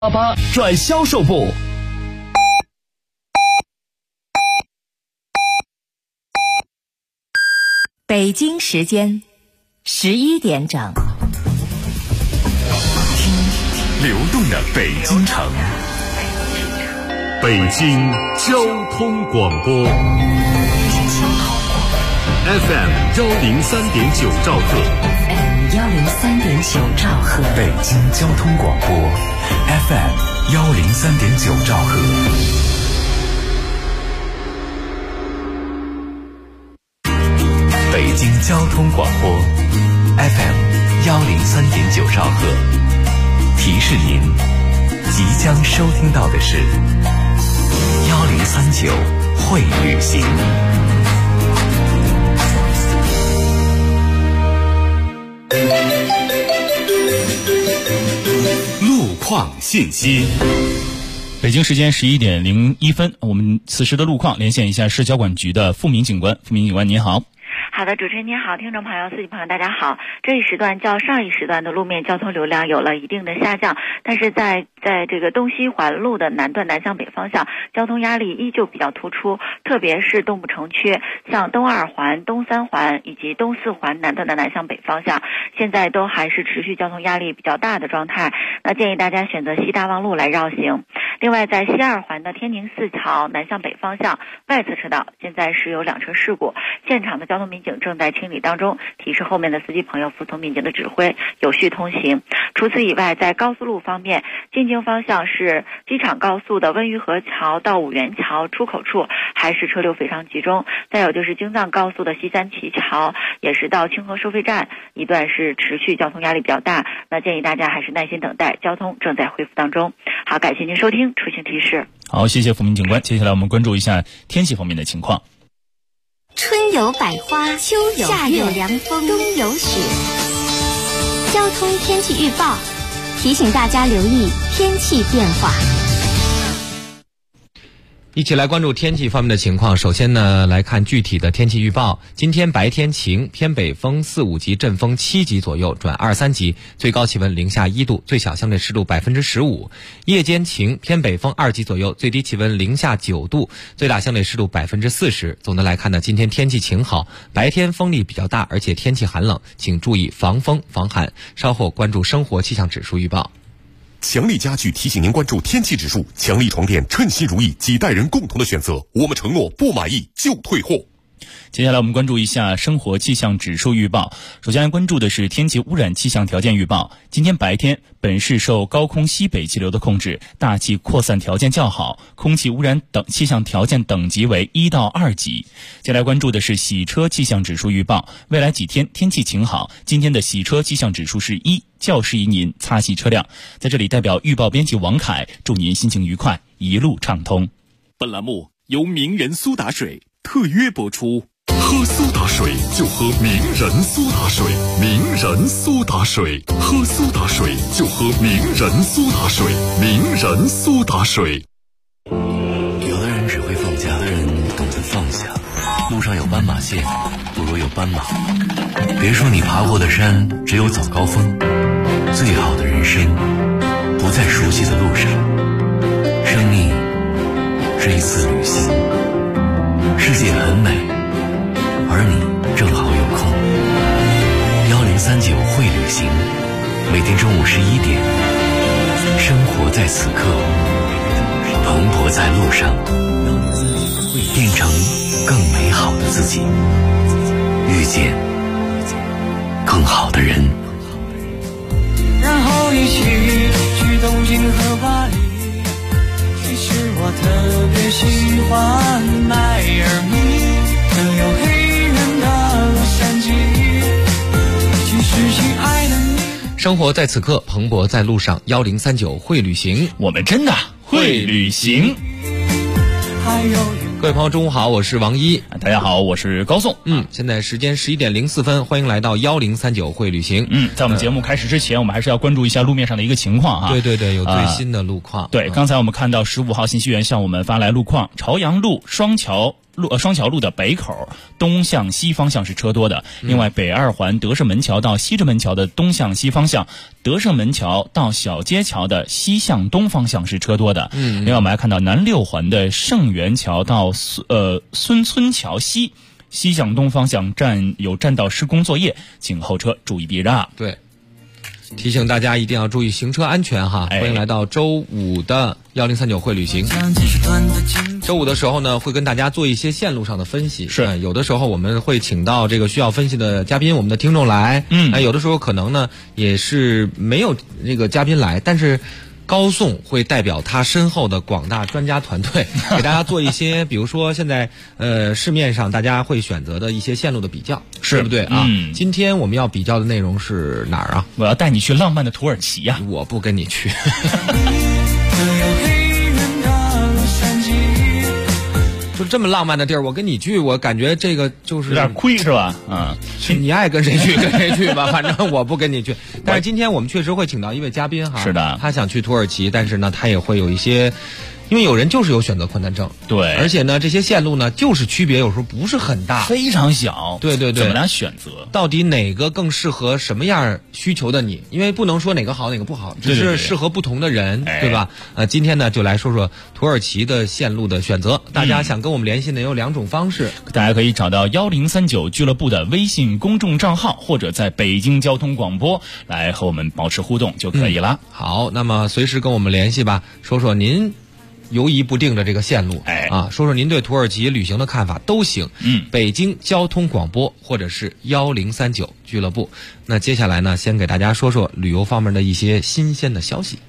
88转销售部。 北京时间11点整。 流动的北京城，北京交通广播 FM 103.9兆赫 103.9兆赫， 北京交通广播 FM 103.9兆赫。北京交通广播 FM 103.9兆赫，提示您即将收听到的是1039会旅行。路况信息。 北京时间11点01分，我们此时的路况连线一下市交管局的付明警官。付明警官您好。 好的，主持人您好，听众朋友、司机朋友大家好。这一时段较上一时段的路面交通流量有了一定的下降，但是在这个东西环路的南段南向北方向，交通压力依旧比较突出，特别是东部城区，像东二环、东三环以及东四环南段的南向北方向，现在都还是持续交通压力比较大的状态。那建议大家选择西大望路来绕行。另外，在西二环的天宁寺桥南向北方向外侧车道，现在是有2车事故，现场的交通民警正在清理当中，提示后面的司机朋友服从民警的指挥，有序通行。除此以外，在高速路方面，进京方向是机场高速的温榆河桥到五元桥出口处还是车流非常集中，再有就是京藏高速的西三旗桥也是到清河收费站一段是持续交通压力比较大，那建议大家还是耐心等待，交通正在恢复当中。好，感谢您收听出行提示。 好，谢谢付明警官。接下来我们关注一下天气方面的情况。 春有百花，秋有夏有凉风，冬有雪。交通天气预报提醒大家留意天气变化。 一起来关注天气方面的情况。首先呢，来看具体的天气预报。今天白天晴，偏北风4、5级，阵风7级左右转2、3级，最高气温零下1度，最小相对湿度15%。夜间晴，偏北风2级左右，最低气温零下9度，最大相对湿度40%。总的来看呢，今天天气晴好，白天风力比较大，而且天气寒冷，请注意防风防寒。稍后关注生活气象指数预报。 强力家具提醒您关注天气指数，强力床垫称心如意，几代人共同的选择，我们承诺不满意就退货。 接下来我们关注一下生活气象指数预报。首先来关注的是天气污染气象条件预报。今天白天，本市受高空西北气流的控制，大气扩散条件较好，空气污染等气象条件等级为1到2级。接下来关注的是洗车气象指数预报。未来几天天气晴好，今天的洗车气象指数是1，较适宜您擦洗车辆。在这里代表预报编辑王凯，祝您心情愉快，一路畅通。 本栏目由名人苏打水特约播出。喝苏打水就喝名人苏打水，名人苏打水，喝苏打水就喝名人苏打水，名人苏打水。 有的人只会放假，有的人懂得放下。路上有斑马线，不如有斑马。别说你爬过的山只有早高峰，最好的人生不在熟悉的路上。生命是一次旅行，世界很美，而你正好有空。1039会旅行，每天中午11点，生活在此刻，蓬勃在路上，变成更美好的自己，遇见更好的人。 然后一起去东京和巴黎，其实我特别喜欢迈阿密，更有黑人的洛杉矶。其实亲爱的你， 生活在此刻，蓬勃在路上。1039会旅行， 我们真的会旅行。 还有各位朋友中午好，我是王一。 大家好，我是高颂。 现在时间11点04分，欢迎来到1039会旅行。 在我们节目开始之前，我们还是要关注一下路面上的一个情况啊。 对，有最新的路况。 对，刚才我们看到15号信息源向我们发来路况，朝阳路双桥双桥路的北口东向西方向是车多的。另外，北二环德胜门桥到西直门桥的东向西方向，德胜门桥到小街桥的西向东方向是车多的。另外，我们还看到南六环的盛元桥到孙村桥西向东方向有占道施工作业，请后车注意避让。 对。提醒大家一定要注意行车安全哈！欢迎来到周五的1039会旅行。周五的时候呢，会跟大家做一些线路上的分析。 是， 有的时候我们会请到这个需要分析的嘉宾，我们的听众来。有的时候可能呢也是没有这个嘉宾来，但是高颂会代表他身后的广大专家团队，给大家做一些，比如说现在市面上大家会选择的一些线路的比较，对不对啊？今天我们要比较的内容是哪儿啊？ 我要带你去浪漫的土耳其呀！ 我不跟你去。就这么浪漫的地儿，我跟你去，我感觉这个就是有点亏是吧？ 你爱跟谁去跟谁去吧，反正我不跟你去。但是今天我们确实会请到一位嘉宾哈， 是的， 他想去土耳其，但是呢，他也会有一些。因为有人就是有选择困难症， 对， 而且呢，这些线路呢，就是区别有时候不是很大， 非常小， 对， 怎么来选择？ 到底哪个更适合什么样需求的你？因为不能说哪个好哪个不好，只是适合不同的人，对吧？今天呢，就来说说土耳其的线路的选择。大家想跟我们联系呢，有2种方式， 大家可以找到1039俱乐部的微信公众账号，或者在北京交通广播来和我们保持互动就可以了。 好，那么随时跟我们联系吧，说说您犹疑不定的这个线路，说说您对土耳其旅行的看法都行。北京交通广播或者是1039俱乐部。那接下来呢，先给大家说说旅游方面的一些新鲜的消息。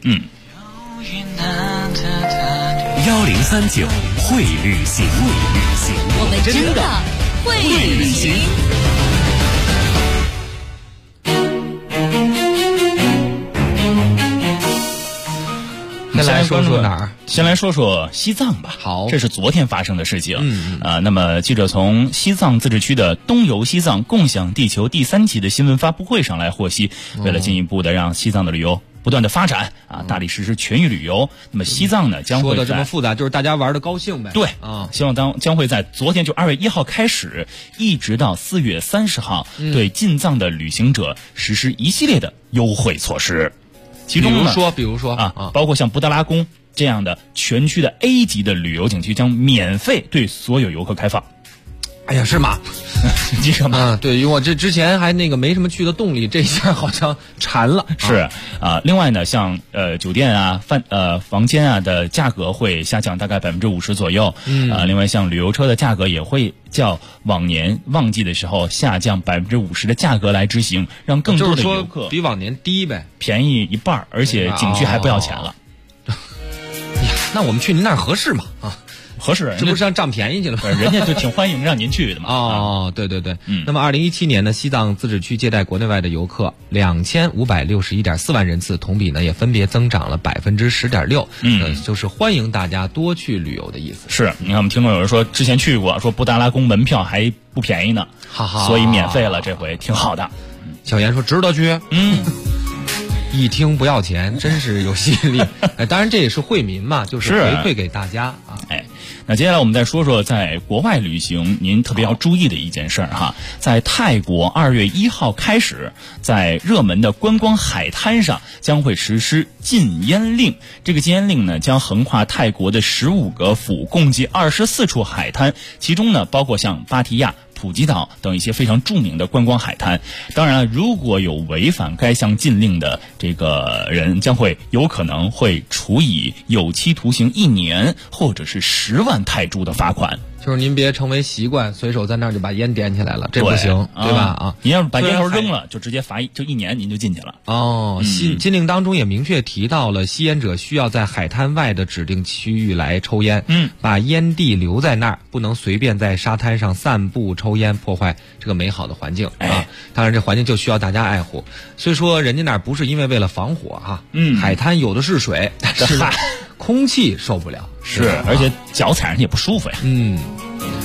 1039会旅行， 我们真的会旅行。 先来说说哪儿？ 先来说说西藏吧。 好， 这是昨天发生的事情。那么记者从西藏自治区的东游西藏共享地球第3期的新闻发布会上来获悉，为了进一步的让西藏的旅游不断的发展大力实施全域旅游，那么西藏呢将会说的这么复杂，就是大家玩的高兴呗。 对希望将会在昨天就2月1号开始，一直到4月30号，对进藏的旅行者实施一系列的优惠措施。其中呢， 比如说包括像布达拉宫这样的全区的 A 级的旅游景区将免费对所有游客开放。 哎呀，是吗？ 你什么？ 对，因为我这之前还没什么去的动力，这一下好像馋了。 是另外呢，像酒店房间的价格会下降大概50%左右。另外像旅游车的价格也会较往年旺季的时候下降50%的价格来执行，让更多的游客比往年低呗， 便宜1半，而且景区还不要钱了。 那我们去您那儿合适吗？ 合适， 这不是让占便宜去了吗？ 人家就挺欢迎让您去的嘛。 对。那么2017年呢，西藏自治区接待国内外的游客2561.4万人次，同比呢也分别增长了10.6%。就是欢迎大家多去旅游的意思。 是，你看我们听众有人说之前去过，说布达拉宫门票还不便宜呢，所以免费了，这回挺好的。 小严说值得去。一听不要钱，真是有吸引力。当然这也是惠民嘛，就是回馈给大家那接下来我们再说说在国外旅行您特别要注意的一件事哈，在泰国2月1号开始，在热门的观光海滩上将会实施禁烟令。这个禁烟令呢，将横跨泰国的15个府，共计24处海滩，其中呢包括像芭提雅、普吉岛等一些非常著名的观光海滩。当然，如果有违反该项禁令的这个人，将会有可能会处以有期徒刑1年，或者是10万泰铢的罚款。 就是您别成为习惯，随手在那儿就把烟点起来了，这不行，对吧？ 您要是把烟头扔了，就直接罚就1年，您就进去了。 禁令当中也明确提到了，吸烟者需要在海滩外的指定区域来抽烟，把烟蒂留在那儿，不能随便在沙滩上散步抽烟，破坏这个美好的环境当然，这环境就需要大家爱护。所以说，人家那儿不是因为为了防火海滩有的是水，但是空气受不了。 是，而且脚踩上也不舒服呀。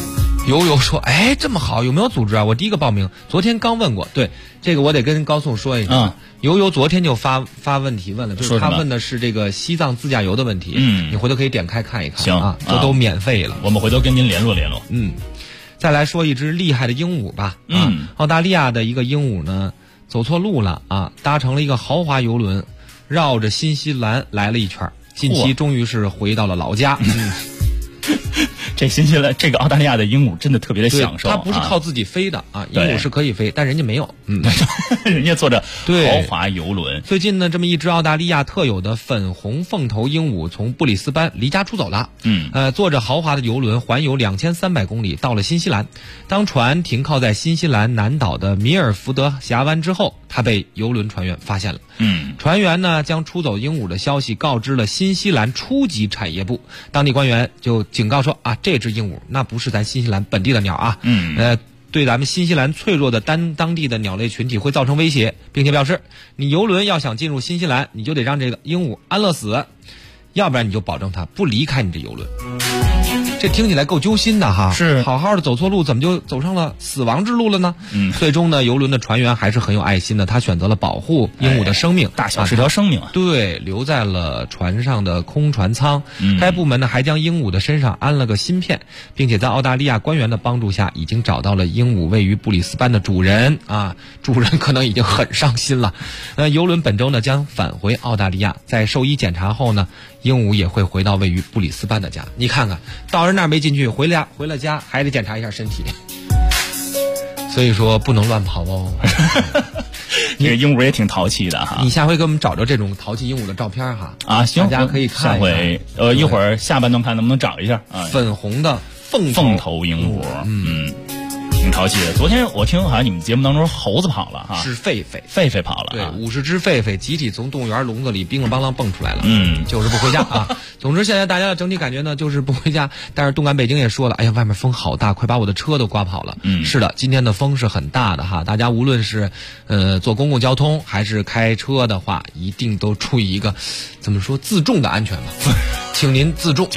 悠悠说：“哎，这么好，有没有组织啊？我第一个报名，昨天刚问过。对，这个我得跟高颂说一下。悠悠昨天就发问题问了，就是他问的是这个西藏自驾游的问题。你回头可以点开看一看。 行啊， 这都免费了。 我们回头跟您联络联络。 再来说一只厉害的鹦鹉吧。澳大利亚的一个鹦鹉呢，走错路了啊，搭乘了一个豪华游轮，绕着新西兰来了一圈，近期终于是回到了老家。 这新西兰这个澳大利亚的鹦鹉真的特别的享受， 它不是靠自己飞的啊，鹦鹉是可以飞，但人家没有， 人家坐着豪华游轮。 最近呢，这么一只澳大利亚特有的粉红凤头鹦鹉从布里斯班离家出走了，坐着豪华的游轮环游2300公里到了新西兰。当船停靠在新西兰南岛的米尔福德峡湾之后，它被游轮船员发现了。船员呢将出走鹦鹉的消息告知了新西兰初级产业部，当地官员就警告说啊，这只鹦鹉那不是咱新西兰本地的鸟啊，对咱们新西兰脆弱的当地的鸟类群体会造成威胁，并且表示你游轮要想进入新西兰，你就得让这个鹦鹉安乐死，要不然你就保证它不离开你这游轮。这听起来够揪心的哈， 是好好的走错路，怎么就走上了死亡之路了呢？最终呢，游轮的船员还是很有爱心的，他选择了保护鹦鹉的生命， 大小是条生命啊。 对，留在了船上的空船舱。该部门呢还将鹦鹉的身上安了个芯片，并且在澳大利亚官员的帮助下，已经找到了鹦鹉位于布里斯班的主人啊，主人可能已经很伤心了。游轮本周呢将返回澳大利亚，在兽医检查后呢，鹦鹉也会回到位于布里斯班的家。你看看，到人那儿没进去，回了家还得检查一下身体，所以说不能乱跑哦。 这个鹦鹉也挺淘气的哈。 你下回给我们找着这种淘气鹦鹉的照片哈。 啊，行， 大家可以看一下。 下回一会儿下半段看能不能找一下啊。 粉红的凤头鹦鹉，挺淘气的。昨天我听好像你们节目当中猴子跑了哈， 是狒狒跑了， 对，50只狒狒集体从动物园笼子里乒了乓啷蹦出来了，就是不回家啊。总之现在大家的整体感觉呢就是不回家，但是动感北京也说了，哎呀，外面风好大，快把我的车都刮跑了。是的，今天的风是很大的哈，大家无论是坐公共交通还是开车的话，一定都注意一个怎么说自重的安全吧，请您自重。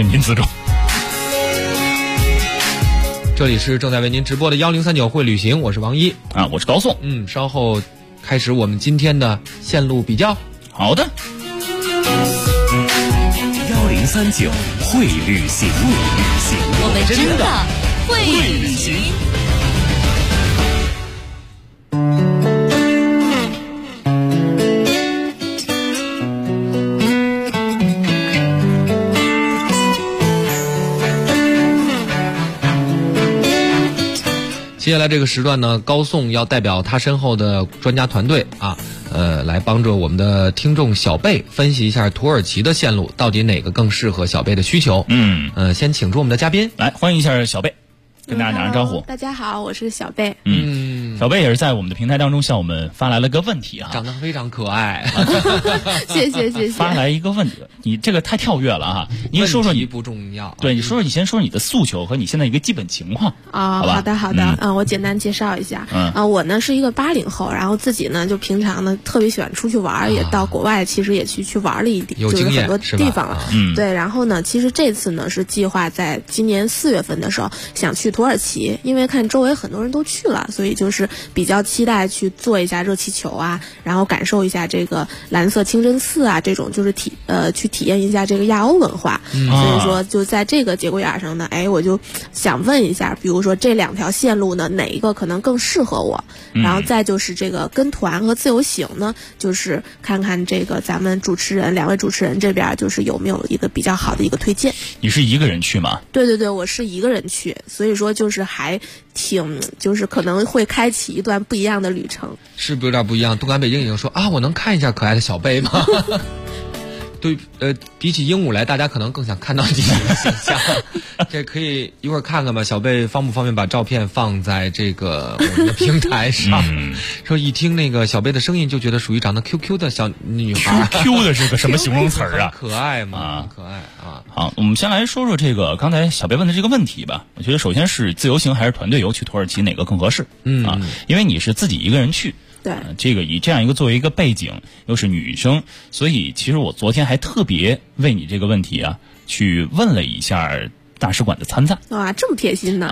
这里是正在为您直播的1039会旅行，我是王一啊，我是高颂。 稍后开始我们今天的线路比较。 好的。 1039会旅行， 我们真的会旅行。 接下来这个时段呢，高颂要代表他身后的专家团队啊，来帮助我们的听众小贝分析一下土耳其的线路到底哪个更适合小贝的需求。先请出我们的嘉宾， 来欢迎一下小贝，跟大家打声招呼。 大家好，我是小贝。 小贝也是在我们的平台当中向我们发来了个问题啊， 长得非常可爱。 谢谢。 发来一个问题，你这个太跳跃了哈，你说说你不重要， 对，你说你先说你的诉求和你现在一个基本情况啊。好的，我简单介绍一下。我呢是一个80后，然后自己呢就平常呢特别喜欢出去玩，也到国外其实也去玩了一点，就是很多地方了。对，然后呢，其实这次呢是计划在今年4月份的时候想去土耳其，因为看周围很多人都去了，所以就是比较期待去坐一下热气球啊，然后感受一下这个蓝色清真寺啊，这种就是去体验一下这个亚欧文化。所以说就在这个节骨眼上呢，我就想问一下，比如说这2条线路呢，哪一个可能更适合我？然后再就是这个跟团和自由行呢，就是看看这个咱们2位主持人这边就是有没有一个比较好的一个推荐。 你是一个人去吗？ 对，我是一个人去，所以说就是还就是可能会开启一段不一样的旅程。 是不是有点不一样？动感北京已经说啊，我能看一下可爱的小贝吗？对，比起鹦鹉来，大家可能更想看到你的形象。这可以一会儿看看吧，小贝方不方便把照片放在这个我们的平台上？说一听那个小贝的声音，就觉得属于长得 QQ 的小女孩。 QQ 的是个什么形容词啊？ 可爱嘛，可爱啊。 好，我们先来说说这个刚才小贝问的这个问题吧。我觉得首先是自由行还是团队游去土耳其哪个更合适？因为你是自己一个人去。 对， 这个以这样一个作为一个背景，又是女生，所以其实我昨天还特别为你这个问题啊，去问了一下大使馆的参赞。 哇，这么贴心呢！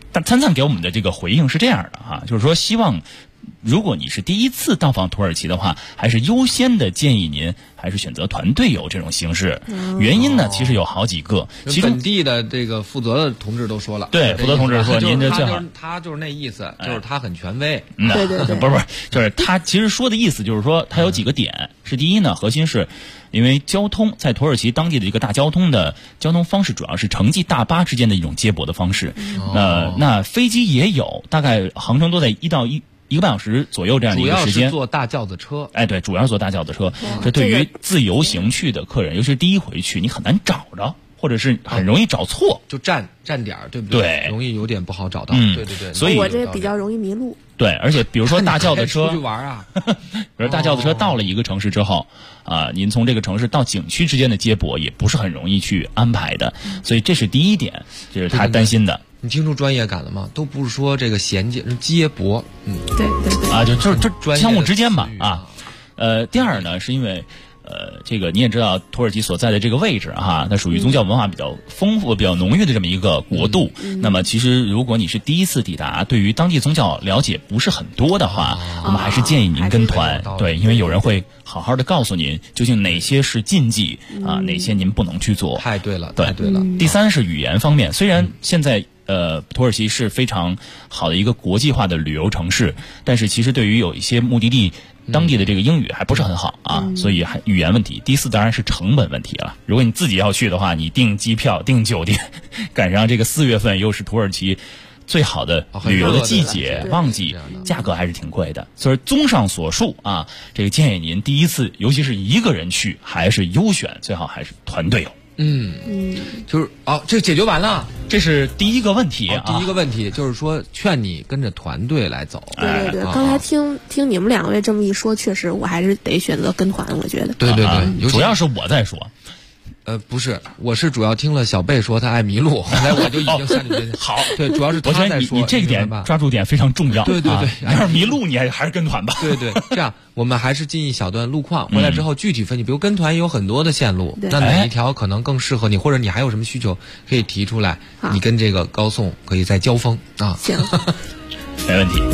但参赞给我们的这个回应是这样的哈，就是说希望如果你是第一次到访土耳其的话，还是优先的建议您还是选择团队游这种形式。原因呢，其实有好几个。其中本地的这个负责的同志都说了， 对，负责同志说您这最好， 他就是那意思，就是他很权威。 对对对， 不是，就是他其实说的意思就是说，他有几个点是第一呢，核心是因为交通在土耳其当地的一个大交通的交通方式，主要是城际大巴之间的一种接驳的方式。那飞机也有，大概航程都在1到1个半小时左右这样的一个时间。 主要是坐大轿子车。 哎，对，主要是坐大轿子车。这对于自由行去的客人，尤其是第一回去，你很难找着，或者是很容易找错， 就站点对不对？ 对， 容易有点不好找到。对对对， 所以我这比较容易迷路。 对，而且比如说大轿子车出去玩啊， 比如大轿子车到了一个城市之后，您从这个城市到景区之间的接驳也不是很容易去安排的，所以这是第一点，这是他担心的。 你听出专业感了吗？都不是说这个衔接接驳， 对对对， 就是相互之间吧第二呢，是因为这个你也知道，土耳其所在的这个位置哈，它属于宗教文化比较丰富、比较浓郁的这么一个国度。那么，其实如果你是第一次抵达，对于当地宗教了解不是很多的话，我们还是建议您跟团。对，因为有人会好好的告诉您，究竟哪些是禁忌哪些您不能去做。 太对了， 对太对了。 第三是语言方面，虽然现在土耳其是非常好的一个国际化的旅游城市，但是其实对于有一些目的地。当地的这个英语还不是很好所以还语言问题。第四当然是成本问题了。如果你自己要去的话，你订机票、订酒店，赶上这个4月份又是土耳其最好的旅游的季节、旺季，价格还是挺贵的。所以综上所述这个建议您第一次，尤其是一个人去，还是优选，最好还是团队游。 就是这解决完了， 这是第一个问题第一个问题就是说，劝你跟着团队来走。 对对对，刚才听你们两位这么一说，确实我还是得选择跟团。我觉得， 对对对， 主要是我在说。 不是，我是主要听了小贝说他爱迷路，后来我就已经下去好， 对，主要是他在说。 你这个点抓住点非常重要。 对对对， 要是迷路，你还是跟团吧。 对对，这样我们还是进一小段路况，回来之后具体分析。比如跟团也有很多的线路，那哪一条可能更适合你，或者你还有什么需求可以提出来，你跟这个高颂可以再交锋行， 没问题。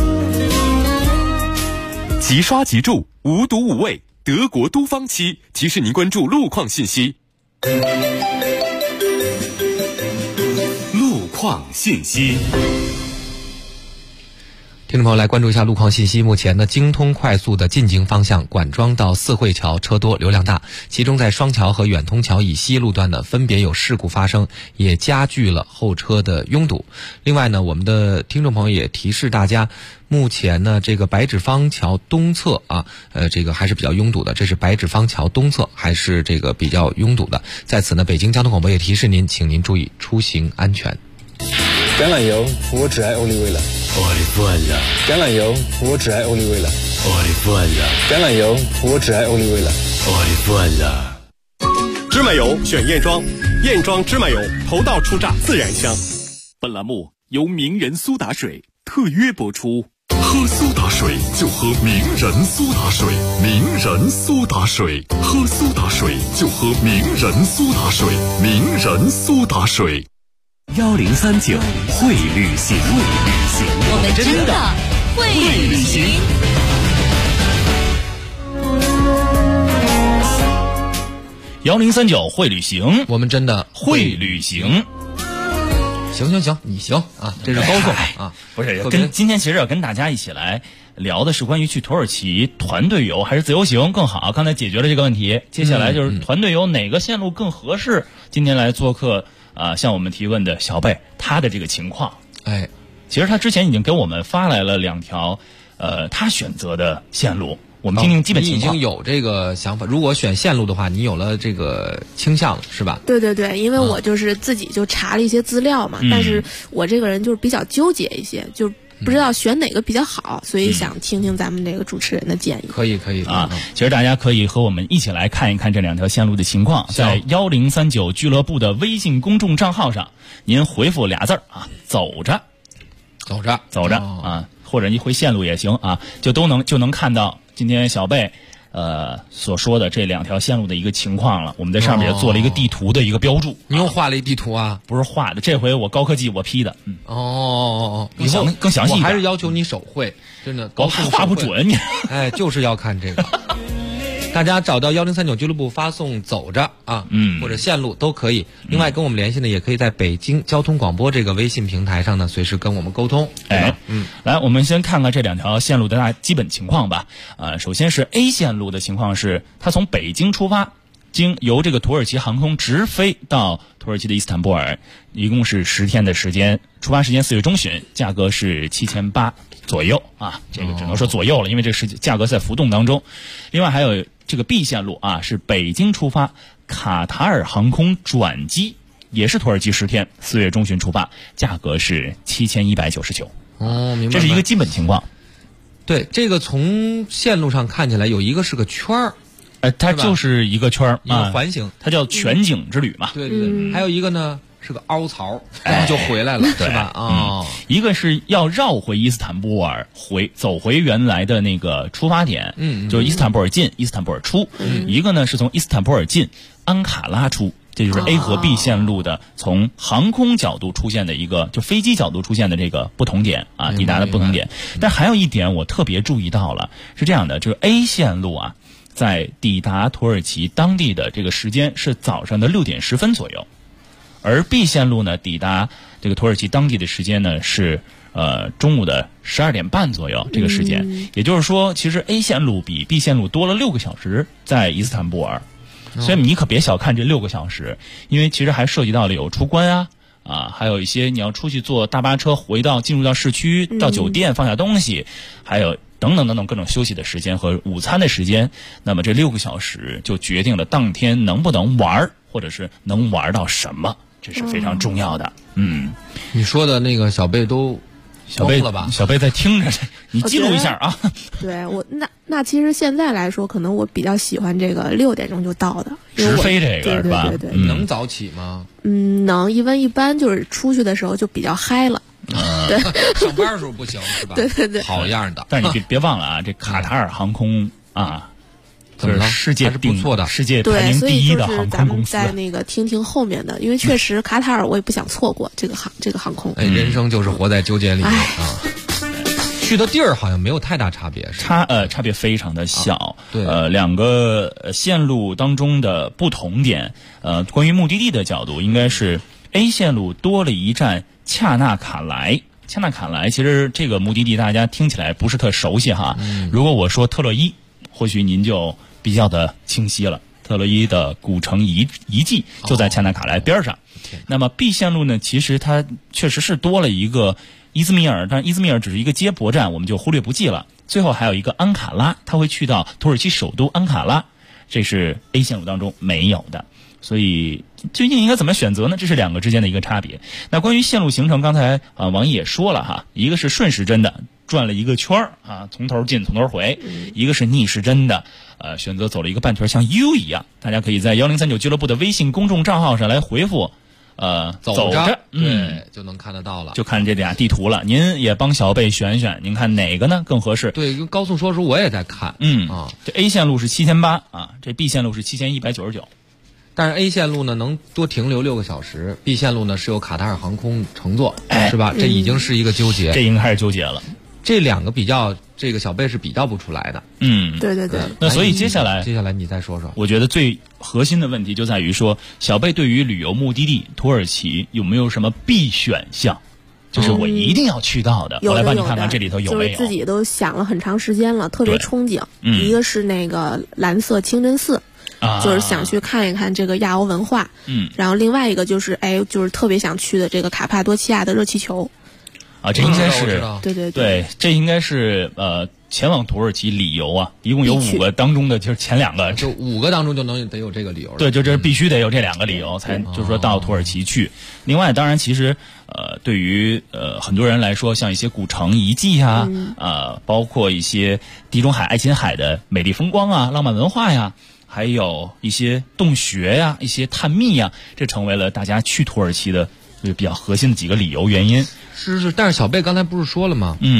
即刷即住，无毒无味，德国都方漆提示您关注路况信息。路况信息， 听众朋友来关注一下路况信息。目前呢，京通快速的进京方向管庄到四惠桥车多流量大，其中在双桥和远通桥以西路段呢分别有事故发生，也加剧了后车的拥堵。另外呢，我们的听众朋友也提示大家，目前呢这个白纸坊桥东侧这个还是比较拥堵的，这是白纸坊桥东侧还是这个比较拥堵的。在此呢，北京交通广播也提示您，请您注意出行安全。 橄榄油，我只爱欧丽味了。橄榄油，我只爱欧丽味了。橄榄油，我只爱欧丽味了。 芝麻油选燕庄，燕庄芝麻油头道出榨，自然香。 本栏目由名人苏打水特约播出。 喝苏打水就喝名人苏打水，名人苏打水，喝苏打水就喝名人苏打水，名人苏打水。 1039会旅行， 我们真的会旅行。 1039会旅行， 我们真的会旅行。 行，你行这是高颂不是今天其实要跟大家一起来聊的是关于去土耳其团队游还是自由行更好。刚才解决了这个问题，接下来就是团队游哪个线路更合适。今天来做客向我们提问的小贝，他的这个情况，其实他之前已经给我们发来了2条，他选择的线路，我们听听基本情况。 你已经有这个想法，如果选线路的话，你有了这个倾向了，是吧？ 对对对，因为我就是自己就查了一些资料嘛，但是我这个人就是比较纠结一些，就不知道选哪个比较好，所以想听听咱们这个主持人的建议。 可以其实大家可以和我们一起来看一看这2条线路的情况，在1039俱乐部的微信公众账号上，您回复俩字走着或者你回线路也行就能看到今天小贝所说的这2条线路的一个情况了。我们在上面也做了一个地图的一个标注。 你又画了一地图啊？ 不是画的，这回我高科技我批的。以后更详细一点。 我还是要求你手绘，真的我画不准你。 哎，就是要看这个。大家找到1039俱乐部发送走着啊，或者线路都可以。另外跟我们联系呢，也可以在北京交通广播这个微信平台上呢，随时跟我们沟通。 来，我们先看看这2条线路的大基本情况吧。首先是 A 线路的情况是，它从北京出发，由这个土耳其航空直飞到土耳其的伊斯坦布尔，一共是10天的时间，出发时间4月中旬，价格是7800左右啊，这个只能说左右了，因为这个价格在浮动当中。另外还有这个 B 线路啊，是北京出发，卡塔尔航空转机，也是土耳其10天，4月中旬出发，价格是7199。 明白。 这是一个基本情况。 对，这个从线路上看起来有一个是个圈儿， 它就是一个圈儿， 一个环形， 它叫全景之旅嘛。 对对对，还有一个呢是个凹槽，然后就回来了，是吧？ 一个是要绕回伊斯坦布尔，走回原来的那个出发点，就是伊斯坦布尔进，伊斯坦布尔出。一个呢是从伊斯坦布尔进，安卡拉出。这就是 A 和 B 线路的从航空角度出现的一个，就飞机角度出现的这个不同点啊，抵达的不同点。但还有一点我特别注意到了，是这样的，就是 A 线路啊，在抵达土耳其当地的这个时间是早上的6点10分左右，而 B 线路呢，抵达这个土耳其当地的时间呢是中午的12点半左右这个时间。也就是说，其实 A 线路比 B 线路多了6个小时在伊斯坦布尔。所以你可别小看这6个小时，因为其实还涉及到了有出关还有一些你要出去坐大巴车进入到市区，到酒店放下东西，还有等等等等各种休息的时间和午餐的时间。那么这6个小时就决定了当天能不能玩，或者是能玩到什么，这是非常重要的。 你说的那个小贝都懵了吧？小贝在听着，你记录一下啊。 对我那其实现在来说，可能我比较喜欢这个6点钟就到的直飞这个是吧？ 对， 能早起吗？ 能，一般就是出去的时候就比较嗨了。对， 上班的时候不行是吧？ 对， 好样的。 但是你别忘了啊，这卡塔尔航空啊。 就是世界不错的， 世界排名第1的航空公司。 在那个听后面的，因为确实卡塔尔我也不想错过这个航空。 人生就是活在纠结里面啊。去的地儿好像没有太大差别， 差别非常的小。 对 ，2个线路当中的不同点，关于目的地的角度，应该是 A 线路多了一站恰纳卡莱。恰纳卡莱其实这个目的地大家听起来不是特熟悉哈。如果我说特洛伊，或许您就比较的清晰了。特洛伊的古城遗迹就在恰纳卡莱边上。那么 B 线路呢，其实它确实是多了一个伊兹密尔，但伊兹密尔只是一个接驳站，我们就忽略不计了。最后还有一个安卡拉，它会去到土耳其首都安卡拉，这是 A 线路当中没有的。所以究竟应该怎么选择呢？这是2个之间的一个差别。那关于线路行程，刚才王毅也说了哈，一个是顺时针的，转了一个圈从头进从头回；一个是逆时针的，选择走了一个半圈，像 U 一样。大家可以在1039俱乐部的微信公众账号上来回复走着， 对，就能看得到了， 就看这俩地图了。您也帮小贝选选，您看哪个呢更合适？ 对，高速说书我也在看， 这 A 线路是7800这 B 线路是7199。 但是 A 线路呢能多停留6个小时 ，B 线路呢是由卡塔尔航空乘坐，是吧？这已经是一个纠结， 这应该开始纠结了。 这2个比较，这个小贝是比较不出来的。 对。 那所以接下来你再说说。 我觉得最核心的问题就在于说，小贝对于旅游目的地土耳其有没有什么必选项？就是我一定要去到的。我来帮你看看这里头有没有。 就是自己都想了很长时间了，特别憧憬。一个是那个蓝色清真寺。就是想去看一看这个亚欧文化，然后另外一个就是就是特别想去的这个卡帕多奇亚的热气球， 这应该是对， 这应该是前往土耳其理由啊，一共有5个当中的就是前2个， 就5个当中就得有这个理由。 对，就这必须得有这2个理由才就是说到土耳其去。另外，当然其实对于很多人来说，像一些古城遗迹包括一些地中海、爱琴海的美丽风光浪漫文化呀。还有一些洞穴呀，一些探秘呀，这成为了大家去土耳其的比较核心的几个理由原因。 是，但是小贝刚才不是说了吗？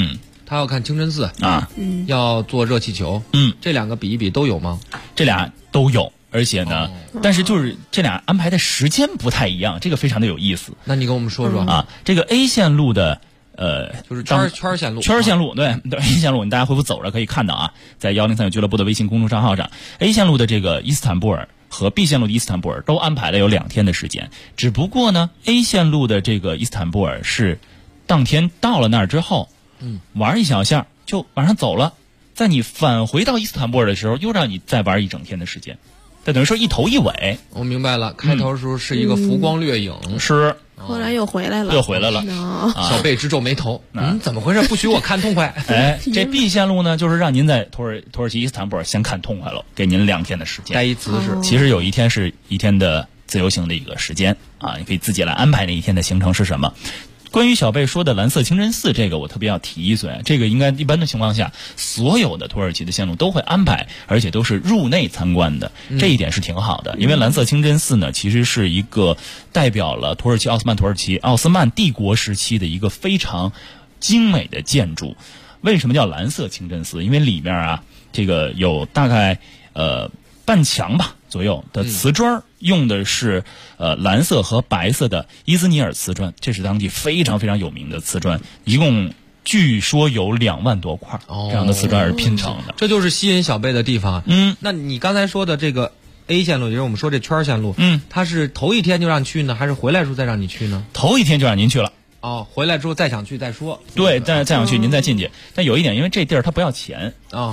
他要看清真寺啊， 要坐热气球，这两个比一比都有吗？ 这俩都有，而且呢，但是就是这俩安排的时间不太一样，这个非常的有意思。 那你跟我们说说啊，这个 A 线路的就是圈线路， 圈线路，对 A 线路，大家回复走着可以看到啊，在103俱乐部的微信公众账号上 ，A 线路的这个伊斯坦布尔和 B 线路的伊斯坦布尔都安排了有2天的时间，只不过呢 ，A 线路的这个伊斯坦布尔是当天到了那儿之后，玩一小下就晚上走了，在你返回到伊斯坦布尔的时候，又让你再玩一整天的时间，这等于说一头一尾。 我明白了，开头的时候是一个浮光掠影， 是。 后来又回来了， 小贝直皱眉头，怎么回事？不许我看痛快！ 哎，这 B 线路呢，就是让您在土耳其伊斯坦布尔先看痛快了，给您2天的时间， 待一姿势。 其实有一天是一天的自由行的一个时间啊，你可以自己来安排那一天的行程是什么。关于小贝说的蓝色清真寺，这个我特别要提一嘴，这个应该一般的情况下，所有的土耳其的线路都会安排，而且都是入内参观的，这一点是挺好的。因为蓝色清真寺呢，其实是一个代表了土耳其奥斯曼帝国时期的一个非常精美的建筑。为什么叫蓝色清真寺？因为里面啊，这个有大概半墙吧左右的瓷砖，用的是蓝色和白色的伊兹尼尔瓷砖，这是当地非常非常有名的瓷砖，一共据说有2万多块这样的瓷砖是拼成的， 这就是吸引小贝的地方。那你刚才说的这个 A 线路，也就是我们说这圈线路，它是头一天就让去呢，还是回来的时候再让你去呢？ 头一天就让您去了。 回来之后再想去再说。 对，再想去您再进去。但有一点，因为这地儿它不要钱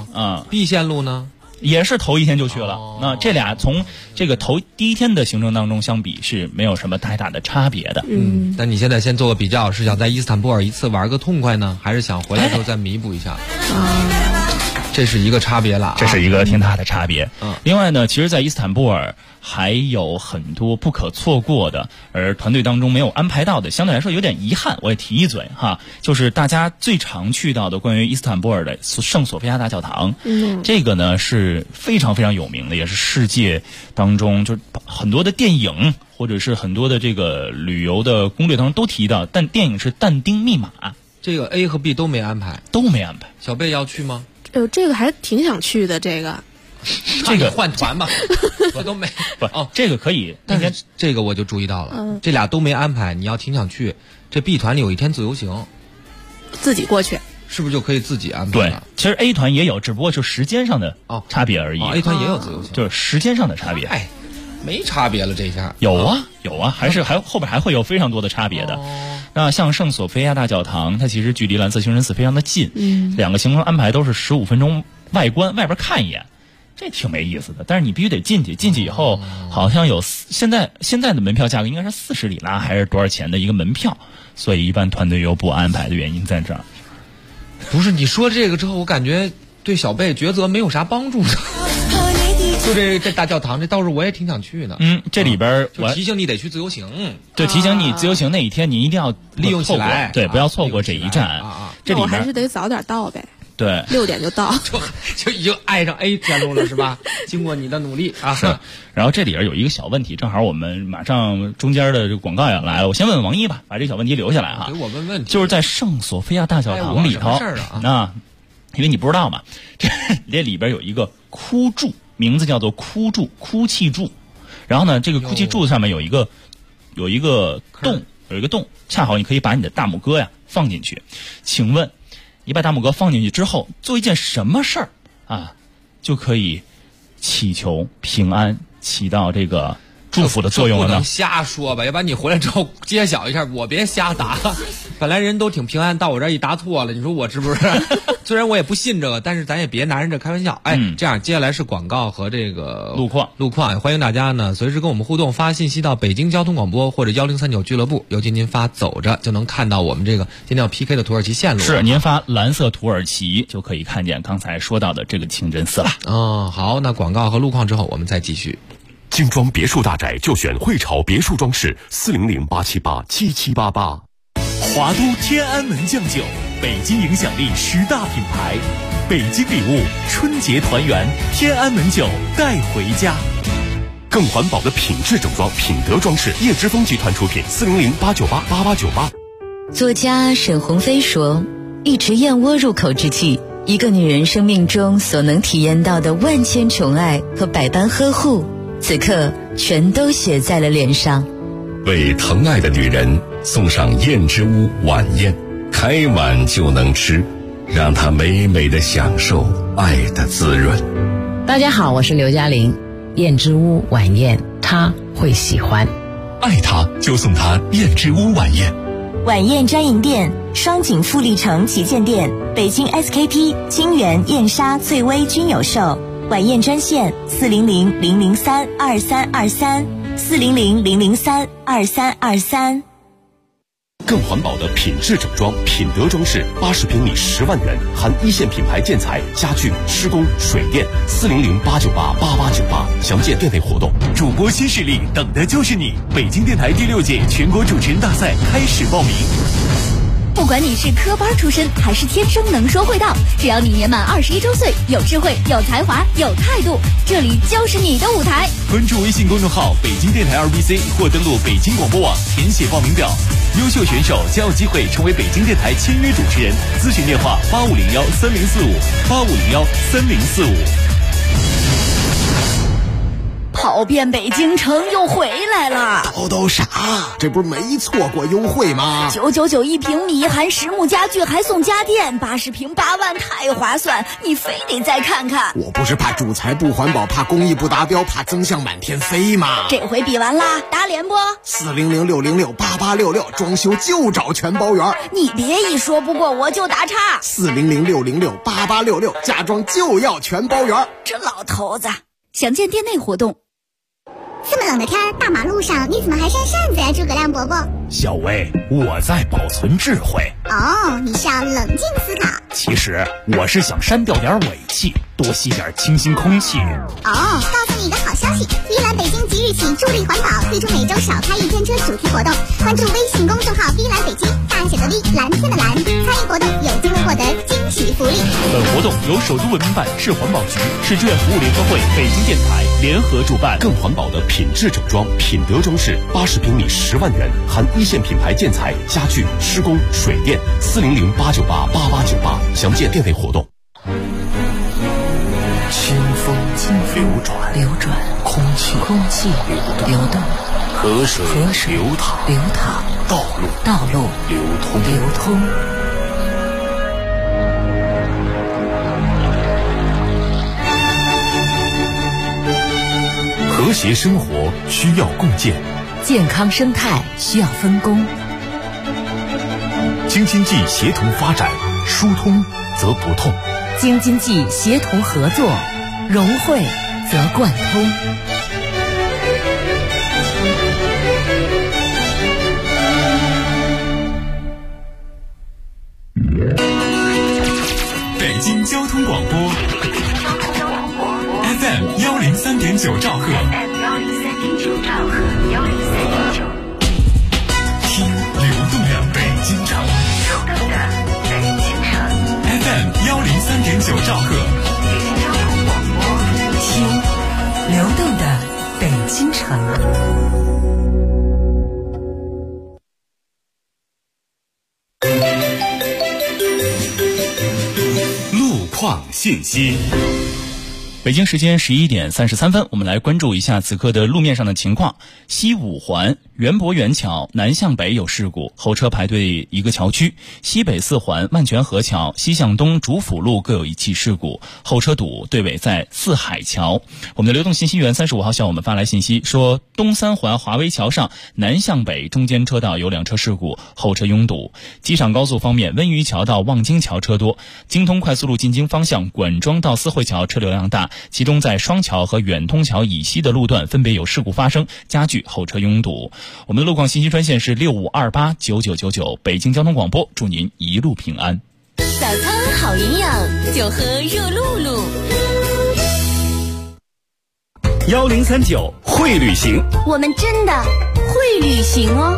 B 线路呢？ 也是头一天就去了，那这俩从这个第一天的行程当中相比是没有什么太大的差别的。 但你现在先做个比较，是想在伊斯坦布尔一次玩个痛快呢，还是想回来之后再弥补一下？这是一个差别了， 这是一个挺大的差别。另外呢，其实在伊斯坦布尔还有很多不可错过的，而团队当中没有安排到的，相对来说有点遗憾，我也提一嘴哈，就是大家最常去到的关于伊斯坦布尔的圣索菲亚大教堂。这个呢是非常非常有名的，也是世界当中就很多的电影或者是很多的这个旅游的攻略当中都提到，但电影是但丁密码， 这个 A 和 B 都没安排。小贝要去吗？ 这个还挺想去的，这个换团吧，我都没这个可以， 但是这个我就注意到了，这俩都没安排。你要挺想去，这 B 团里有一天自由行， 自己过去， 是不是就可以自己安排了？ 对，其实 A 团也有，只不过是时间上的差别而已。 A 团也有自由行， 就是时间上的差别。 没差别了，这下有啊，还后边还会有非常多的差别的。那像圣索菲亚大教堂，它其实距离蓝色清真寺非常的近，2个行程安排都是15分钟外观，外边看一眼，这挺没意思的。但是你必须得进去以后，好像有现在的门票价格应该是40里拉还是多少钱的一个门票，所以一般团队又不安排的原因在这儿。 不是你说这个之后，我感觉对小贝抉择没有啥帮助的。就这大教堂，这倒是我也挺想去的。 这里边就提醒你得去自由行。 对，提醒你自由行那一天你一定要利用起来， 对，不要错过这一站。这里边我还是得早点到呗。 对 ，6点就到， 就已经爱上 A 线路了是吧？经过你的努力啊。 是。然后这里边有一个小问题，正好我们马上中间的这个广告也来了，我先问问王一吧，把这小问题留下来哈。 给我问问题。 就是在圣索菲亚大教堂里头，因为你不知道嘛，这里边有一个哭柱。名字叫做哭柱，哭泣柱。然后呢，这个哭泣柱上面有一个洞，恰好你可以把你的大拇哥放进去。请问，你把大拇哥放进去之后，做一件什么事儿就可以祈求平安，起到这个祝福的作用了呢？ 不能瞎说吧，要不然你回来之后揭晓一下，我别瞎答。本来人都挺平安，到我这儿一答错了，你说我是不是？虽然我也不信这个，但是咱也别拿人这开玩笑。这样接下来是广告和这个路况， 欢迎大家呢随时跟我们互动，发信息到北京交通广播或者1039俱乐部，尤其您发走着就能看到我们这个今天要 PK 的土耳其线路。 是，您发蓝色土耳其就可以看见刚才说到的这个清真寺了。 好，那广告和路况之后我们再继续。 精装别墅大宅就选汇潮别墅装饰，400-878-7788。 华都天安门酱酒，北京影响力10大品牌，北京礼物春节团圆，天安门酒带回家。 更环保的品质整装，品德装饰，叶之峰集团出品，400-898-8898。 作家沈鸿飞说， 一池燕窝入口之际，一个女人生命中所能体验到的万千宠爱和百般呵护，此刻全都写在了脸上。 为疼爱的女人送上燕之屋晚宴，开碗就能吃，让她美美的享受爱的滋润。 大家好，我是刘嘉玲。燕之屋晚宴，她会喜欢。 爱她就送她燕之屋晚宴。 晚宴专营店：双井富力城旗舰店、北京 SKP、金源、燕莎、翠微均有售。晚宴专线：400-003-2323，400-003-2323。 更环保的品质整装，品德装饰，80平米10万元，含一线品牌建材、家具、施工、水电。400-898-8898，详见店内活动。 主播新势力，等的就是你！北京电台第6届全国主持人大赛开始报名。 不管你是科班出身还是天生能说会道，只要你年满21周岁，有智慧、有才华、有态度，这里就是你的舞台。 关注微信公众号北京电台 RBC 或登录北京广播网填写报名表。优秀选手将有机会成为北京电台签约主持人。咨询电话8501-3045，8501-3045。 跑遍北京城又回来了。 都啥？这不是没错过优惠吗 ？999一平米，含实木家具还送家电，80平8万，太划算！你非得再看看。 我不是怕主材不环保，怕工艺不达标，怕增项满天飞吗？ 这回比完啦，打脸不？400-606-8866，装修就找全包圆。你别一说不过我就打岔。 400-606-8866，家装就要全包圆。 这老头子，详见店内活动。 这么冷的天，大马路上你怎么还扇扇子呀，诸葛亮伯伯？ 小薇，我在保存智慧。 哦，你是要冷静思考。 其实我是想删掉点尾气，多吸点清新空气。 哦，告诉你一个好消息，依兰北京即日起助力环保，推出每周少开1天车主题活动。关注微信公众号“依兰北京”，大写的 V， 蓝天的蓝，参与活动有机会获得惊喜福利。 本活动由首都文明办、市环保局、市志愿服务联合会、北京电台联合主办。 更环保的品质整装，品德装饰，80平米10万元，含一线品牌建材、家具、施工、水电。400-898-8898，详见店内活动。 清风流转，空气流动，河水流淌，道路流通。 和谐生活需要共建， 健康生态需要分工。 京津冀协同发展，疏通则不痛； 京津冀协同合作，融汇则贯通。 北京交通广播 FM 103.9兆赫，听流动的北京城。FM 103.9兆赫， 听流动的北京城。 路况信息。 北京时间11点33分，我们来关注一下此刻的路面上的情况。西五环园博园桥南向北有事故，后车排队一个桥区。西北四环万泉河桥西向东主辅路各有一起事故，后车堵，队尾在四海桥。我们的流动信息员35号向我们发来信息说，东三环华威桥上南向北中间车道有2车事故，后车拥堵。机场高速方面，温榆桥到望京桥车多，京通快速路进京方向管庄到四惠桥车流量大，其中在双桥和远通桥以西的路段分别有事故发生，加剧后车拥堵。我们的路况信息专线是65289999，北京交通广播，祝您一路平安。 早餐好营养，就喝热露露。 1039会旅行， 我们真的会旅行哦。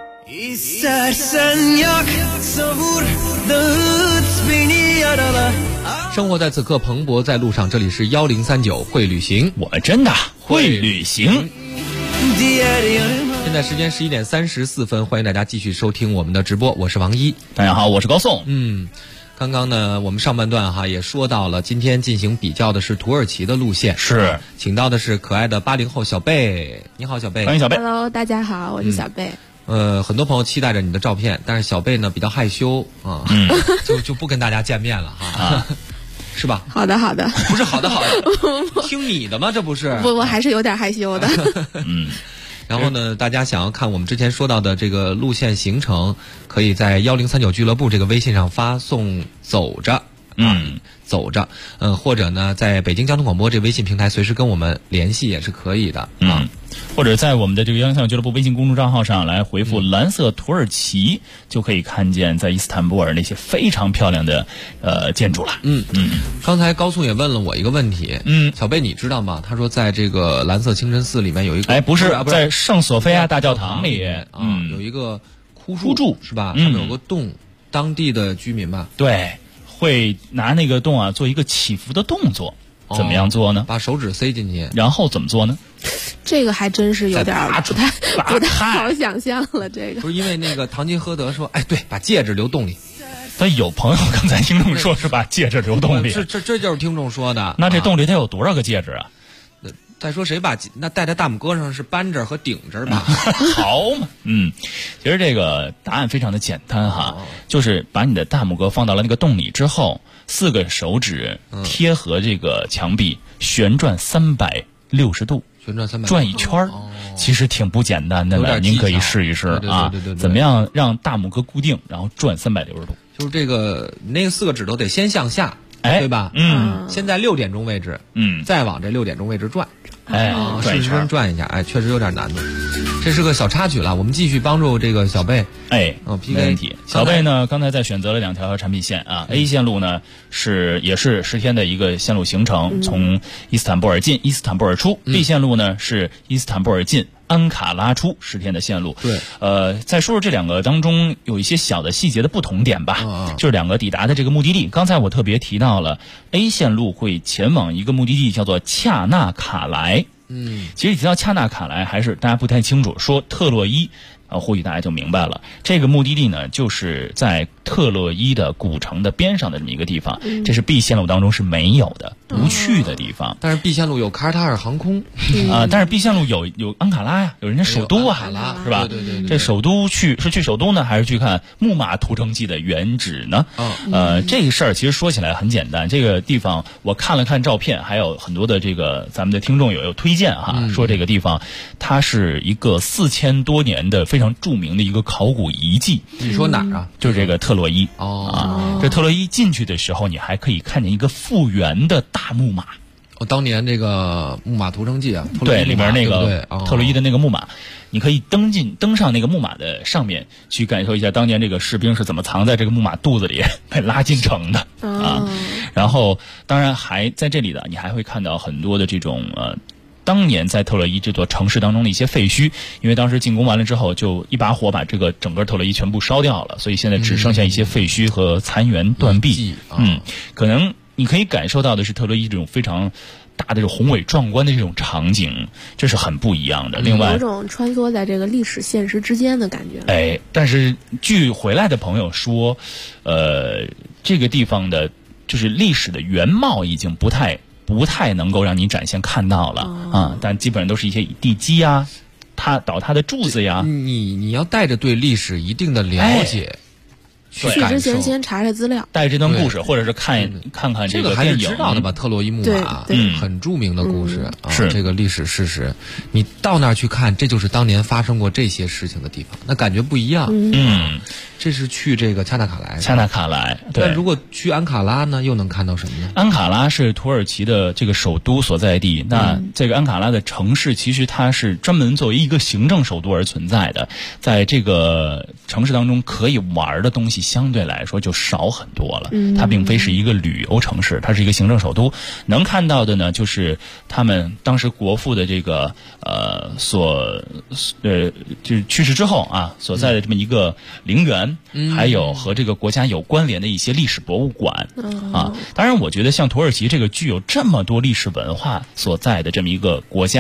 生活在此刻，蓬勃在路上。这里是1039会旅行， 我们真的会旅行。 现在时间11点34分，欢迎大家继续收听我们的直播，我是王一。 大家好，我是高颂。 刚刚呢，我们上半段也说到了，今天进行比较的是土耳其的路线， 是请到的是可爱的80后小贝。你好，小贝。 欢迎小贝。 Hello， 大家好，我是小贝。 很多朋友期待着你的照片，但是小贝呢比较害羞啊，就不跟大家见面了哈。是吧？ 好的，好的。 不是好的，好的。听你的吗？这不是？ 不，我还是有点害羞的。 然后呢，大家想要看我们之前说到的这个路线行程，可以在1039俱乐部这个微信上发送走着，走着，或者呢，在北京交通广播这微信平台随时跟我们联系也是可以的啊。 或者在我们的这个1039俱乐部微信公众账号上来回复蓝色土耳其，就可以看见在伊斯坦布尔那些非常漂亮的建筑了。 刚才高颂也问了我一个问题，小贝你知道吗？他说在这个蓝色清真寺里面有一个， 不是在圣索菲亚大教堂里有一个窟柱是吧？上面有个洞，当地的居民吧？ 对，会拿那个洞做一个祈福的动作。怎么样做呢？ 把手指塞进去， 然后怎么做呢？ 这个还真是有点不太好想象了。这个不是因为那个堂吉诃德说，对，把戒指留洞里。 但有朋友刚才听众说是把戒指留洞里， 这就是听众说的。 那这洞里他有多少个戒指啊？ 再说谁把那戴在大拇哥上是扳着和顶着吧？ 好嘛，其实这个答案非常的简单哈，就是把你的大拇哥放到了那个洞里之后，4个手指贴合这个墙壁，旋转360度，转一圈其实挺不简单的呢，您可以试一试啊。怎么样让大拇哥固定，然后转360度？ 就是这个那个4个指头得先向下。对吧？先在6点钟位置，再往这6点钟位置转， 转一圈， 转一下，确实有点难度。这是个小插曲了，我们继续帮助这个小贝。 没问题。小贝呢，刚才在选择了2条产品线啊。A 线路呢也是10天的一个线路行程，从伊斯坦布尔进，伊斯坦布尔出。B 线路呢是伊斯坦布尔进，安卡拉出10天的线路。 对， 再说说这2个当中有一些小的细节的不同点吧。就是2个抵达的这个目的地。刚才我特别提到了 A 线路会前往一个目的地叫做恰纳卡莱。其实提到恰纳卡莱还是大家不太清楚，说特洛伊。或许大家就明白了，这个目的地呢，就是在特洛伊的古城的边上的这么一个地方，这是 B 线路当中是没有的，不去的地方。 但是 B 线路有卡尔塔尔航空但是 B 线路有安卡拉呀，有人家首都啊，是吧？ 对。 这首都是去首都呢，还是去看木马屠城记的原址呢？这个事儿其实说起来很简单。这个地方我看了看照片，还有很多的这个咱们的听众有推荐哈，说这个地方它是一个4000多年的非常著名的一个考古遗迹。 你说哪儿啊？ 就是这个特洛伊。这特洛伊进去的时候，你还可以看见一个复原的大木马。 当年这个木马屠城记啊， 对，里面那个特洛伊的那个木马，你可以登上那个木马的上面，去感受一下当年这个士兵是怎么藏在这个木马肚子里被拉进城的然后，当然还在这里的，你还会看到很多的这种当年在特洛伊这座城市当中的一些废墟，因为当时进攻完了之后，就一把火把这个整个特洛伊全部烧掉了，所以现在只剩下一些废墟和残垣断壁。可能你可以感受到的是特洛伊这种非常大的这种宏伟壮观的这种场景，这是很不一样的。另外， 有种穿梭在这个历史现实之间的感觉。 但是据回来的朋友说，这个地方的就是历史的原貌已经不太能够让你展现看到了但基本上都是一些地基啊，倒塌的柱子呀。 你要带着对历史一定的了解。 去之前先查查资料， 带这段故事，或者是看看这个还是知道的吧？特洛伊木马，很著名的故事是这个历史事实。你到那儿去看，这就是当年发生过这些事情的地方，那感觉不一样。这是去这个恰纳卡莱。 对。 但如果去安卡拉呢，又能看到什么呢？ 安卡拉是土耳其的这个首都所在地。那这个安卡拉的城市，其实它是专门作为一个行政首都而存在的。在这个城市当中，可以玩的东西相对来说就少很多了。它并非是一个旅游城市，它是一个行政首都。能看到的呢，就是他们当时国父的这个就是去世之后所在的这么一个陵园。还有和这个国家有关联的一些历史博物馆当然我觉得像土耳其这个具有这么多历史文化所在的这么一个国家，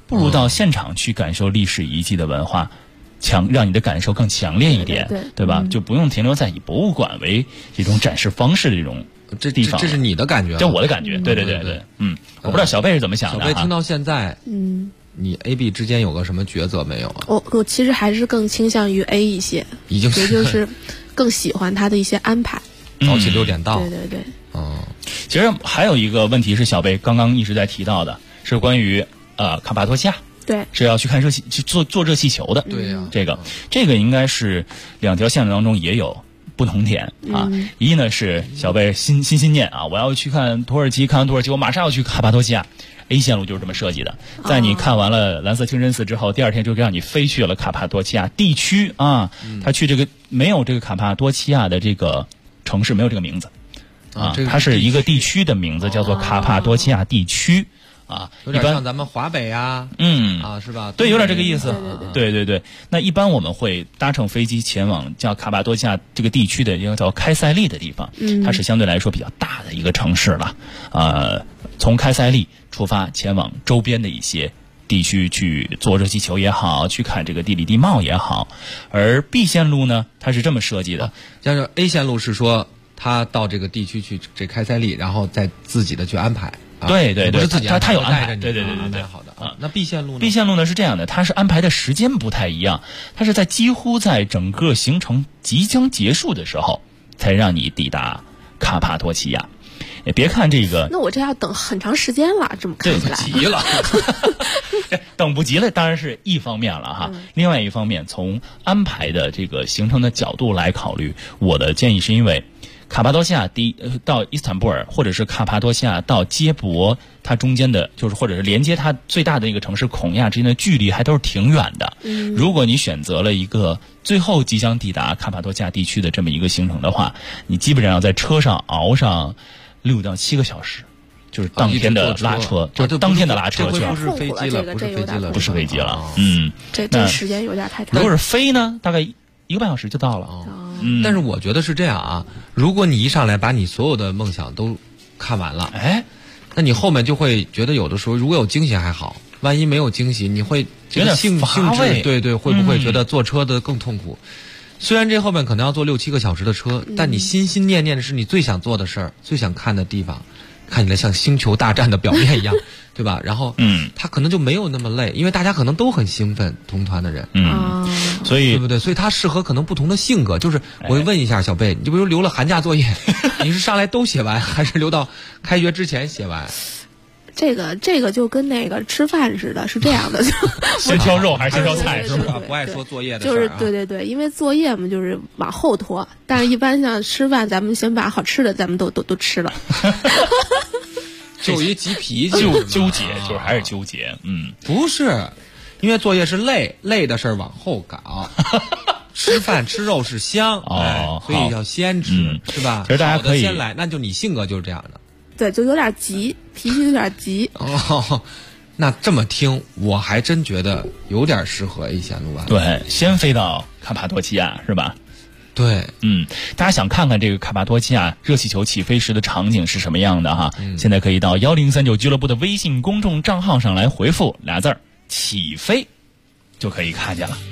不如到现场去感受历史遗迹的文化，让你的感受更强烈一点，对吧？就不用停留在以博物馆为这种展示方式的这种地方。 这是你的感觉， 这我的感觉，对，我不知道小贝是怎么想的。 小贝听到现在，你 A、B 之间有个什么抉择没有啊？ 我其实还是更倾向于 A 一些， 已经是，也就是更喜欢他的一些安排。 早起6点到， 对。 其实还有一个问题是小贝刚刚一直在提到的，是关于卡帕多西亚。 对， 是要去看去做热气球的。 对呀， 这个应该是2条线路当中也有不同点啊。一呢是小贝心念啊，我要去看土耳其，看完土耳其我马上要去卡帕多西亚。A 线路就是这么设计的，在你看完了蓝色清真寺之后，第二天就让你飞去了卡帕多西亚地区啊。他去这个没有这个卡帕多西亚的这个城市没有这个名字啊，它是一个地区的名字，叫做卡帕多西亚地区。 有点像咱们华北啊，是吧？ 对，有点这个意思。对。那一般我们会搭乘飞机前往叫卡帕多西亚这个地区的一个叫开塞利的地方，它是相对来说比较大的一个城市了。从开塞利出发，前往周边的一些地区去做热气球也好，去看这个地理地貌也好。而 B 线路呢，它是这么设计的， 像是 A 线路是说他到这个地区去这开塞利，然后再自己的去安排。 对， 不是自己他有安排，对， 安排好的啊。那 B 线路呢？ B 线路呢是这样的，它是安排的时间不太一样，它是几乎在整个行程即将结束的时候，才让你抵达卡帕多西亚。也别看这个， 那我这要等很长时间了，这么看起来急了，等不及了，当然是一方面了哈。另外一方面，从安排的这个行程的角度来考虑，我的建议是因为卡帕多西亚到伊斯坦布尔，或者是卡帕多西亚到接驳，它中间的就是或者是连接它最大的一个城市孔亚之间的距离还都是挺远的。如果你选择了一个最后即将抵达卡帕多西亚地区的这么一个行程的话，你基本上要在车上熬上6到7个小时，就是当天的拉车，就是当天的拉车， 就不是飞机了， 不是飞机了。 这时间有点太长。 如果是飞呢，大概1个半小时就到了。 但是我觉得是这样啊，如果你一上来把你所有的梦想都看完了，那你后面就会觉得有的时候如果有惊喜还好，万一没有惊喜，你会有点兴致， 对，会不会觉得坐车的更痛苦？虽然这后面可能要坐6、7个小时的车，但你心心念念的是你最想做的事儿，最想看的地方，看起来像星球大战的表面一样，对吧？然后，他可能就没有那么累，因为大家可能都很兴奋，同团的人， 所以对不对？所以它适合可能不同的性格。就是我问一下小贝，你比如留了寒假作业，你是上来都写完，还是留到开学之前写完？ 这个就跟那个吃饭似的，是这样的， 先挑肉还是先挑菜，是吧？ 不爱说作业的事儿，就是对，因为作业嘛，就是往后拖。但是一般像吃饭，咱们先把好吃的咱们都吃了。 就一急脾气， 纠结，就是还是纠结。 不是，因为作业是累的事儿往后搞。吃饭吃肉是香，所以要先吃，是吧？ 其实大家可以先来，那就你性格就是这样的。 对，就有点急，脾气有点急。 那这么听，我还真觉得有点适合 A 线路吧。 对，先飞到卡帕多西亚是吧？ 对， 大家想看看这个卡帕多西亚热气球起飞时的场景是什么样的哈？现在可以到1039俱乐部的微信公众账号上来回复俩字儿“起飞”，就可以看见了。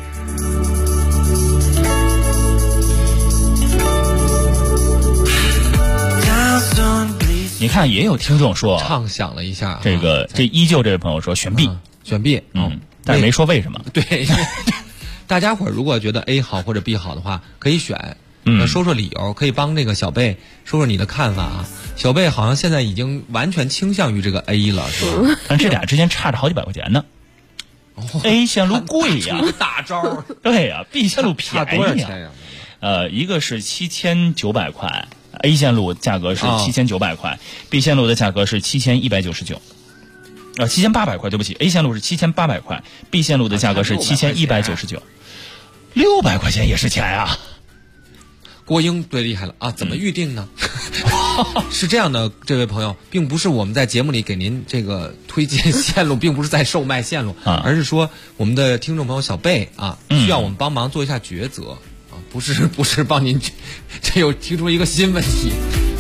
你看，也有听众说畅想了一下， 这依旧这位朋友说选 B， 选 B， 但是没说为什么。 对，大家伙儿如果觉得 A 好或者 B 好的话，可以选，说说理由，可以帮这个小贝说说你的看法啊。小贝好像现在已经完全倾向于这个 A 了，是吧？ 但这俩之间差着好几百块钱呢。A 线路贵呀， 大招。 对呀 ，B 线路便宜多少钱呀？ 一个是7900块。A 线路价格是7900块，B 线路的价格是7199， 7800块，对不起 ，A 线路是7800块，B 线路的价格是7199，600块钱也是钱啊！ 郭英最厉害了啊！怎么预定呢？是这样的，这位朋友，并不是我们在节目里给您这个推荐线路，并不是在售卖线路，而是说我们的听众朋友小贝啊，需要我们帮忙做一下抉择。不是帮您，这又提出一个新问题，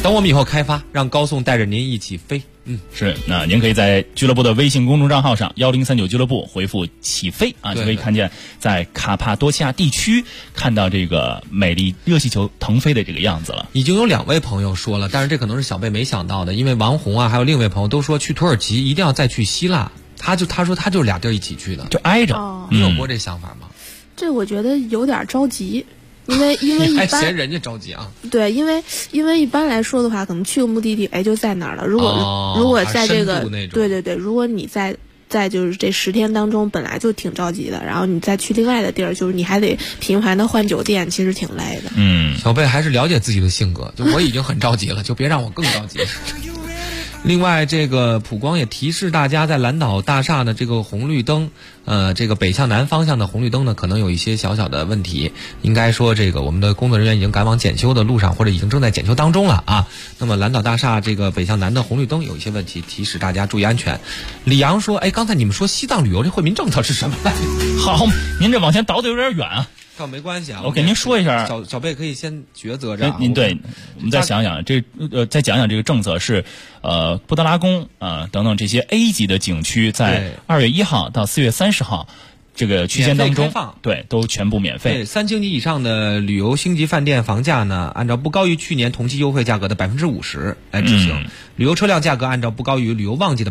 等我们以后开发，让高送带着您一起飞。 是。那您可以在俱乐部的微信公众账号上1039俱乐部回复起飞啊，就可以看见在卡帕多西亚地区看到这个美丽热气球腾飞的这个样子了。 已经有2位朋友说了，但是这可能是小贝没想到的，因为王红啊还有另一位朋友都说去土耳其一定要再去希腊，他说他就是俩地儿一起去的， 就挨着。 你有过这想法吗？ 这我觉得有点着急。因为你还嫌人家着急啊？ 对，因为一般来说的话，可能去个目的地，就在那儿了。如果在这个对，如果你在就是这10天当中本来就挺着急的，然后你再去另外的地儿，就是你还得频繁的换酒店，其实挺累的。 小贝还是了解自己的性格，就我已经很着急了，就别让我更着急。另外，这个普光也提示大家，在蓝岛大厦的这个红绿灯，这个北向南方向的红绿灯呢，可能有一些小小的问题。应该说，这个我们的工作人员已经赶往检修的路上，或者已经正在检修当中了啊。那么蓝岛大厦这个北向南的红绿灯有一些问题，提示大家注意安全。李阳说：“刚才你们说西藏旅游这惠民政策是什么？” 好，您这往前倒的有点远啊。 倒没关系啊， 我给您说一下。 小贝可以先抉择着。 您对，我们再想想再讲讲这个政策是，布达拉宫等等这些 A 级的景区，在2月1号到4月30号这个区间当中，对，都全部免费。 对，3星级以上的旅游星级饭店房价呢，按照不高于去年同期优惠价格的50%来执行。旅游车辆价格按照不高于旅游旺季的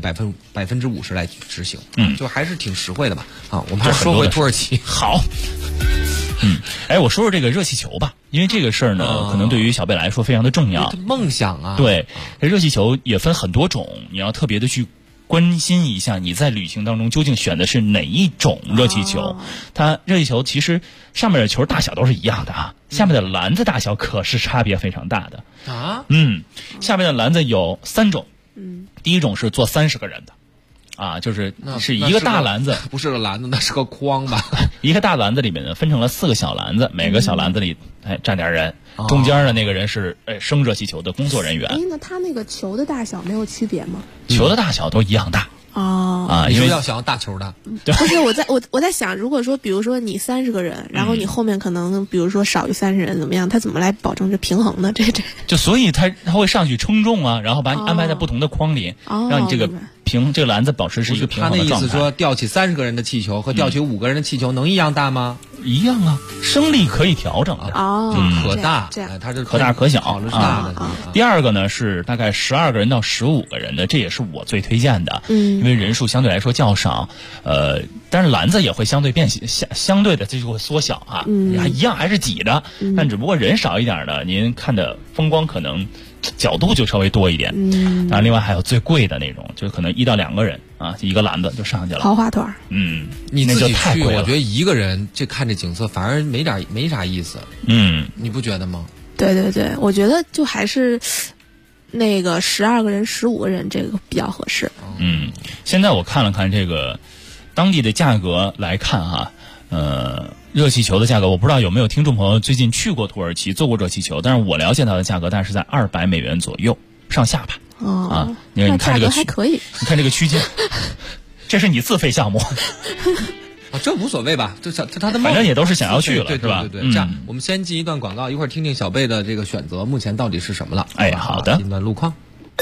50%来执行。就还是挺实惠的吧？啊，我们还是说回土耳其。 好。我说说这个热气球吧，因为这个事儿呢，可能对于小贝来说非常的重要。 梦想啊， 对，热气球也分很多种，你要特别的去关心一下你在旅行当中究竟选的是哪一种热气球。它热气球其实上面的球大小都是一样的啊，下面的篮子大小可是差别非常大的啊。 下面的篮子有3种，第一种是坐30个人的。就是一个大篮子， 不是个篮子，那是个筐吧？ 一个大篮子里面呢，分成了4个小篮子，每个小篮子里站点人，中间的那个人是升热气球的工作人员。 那他那个球的大小没有区别吗？ 球的大小都一样大。 你说要想要大球的， 不是我在想，如果说比如说你30个人，然后你后面可能比如说少于30人怎么样？他怎么来保证这平衡呢？ 就所以他会上去称重啊，然后把你安排在不同的筐里，让你这个这个篮子保持是一个平衡的状态。 他那意思说，吊起30个人的气球和吊起5个人的气球能一样大吗？ 一样啊，升力可以调整的可大，它是可大可小大的。 第二个呢是大概12个人到15个人的，这也是我最推荐的，因为人数相对来说较少，但是篮子也会相对相对的这就会缩小啊，一样还是挤着，但只不过人少一点的，您看的风光可能角度就稍微多一点。当然另外还有最贵的那种，就可能1到2个人啊，一个篮子就上去了， 豪华团。 你自己去，我觉得一个人看这景色反而没啥意思。你不觉得吗？ 对，我觉得就还是那个12个人、15个人这个比较合适。 现在我看了看这个当地的价格来看哈，热气球的价格，我不知道有没有听众朋友最近去过土耳其坐过热气球，但是我了解到的价格大概是在$200左右上下吧。你看这个还可以， 你看这个区间，这是你自费项目。 这无所谓吧？他的反正也都是想要去了，是吧？ 对。这样，我们先进一段广告，一会儿听听小贝的这个选择，目前到底是什么了？ 好的。 进段路况。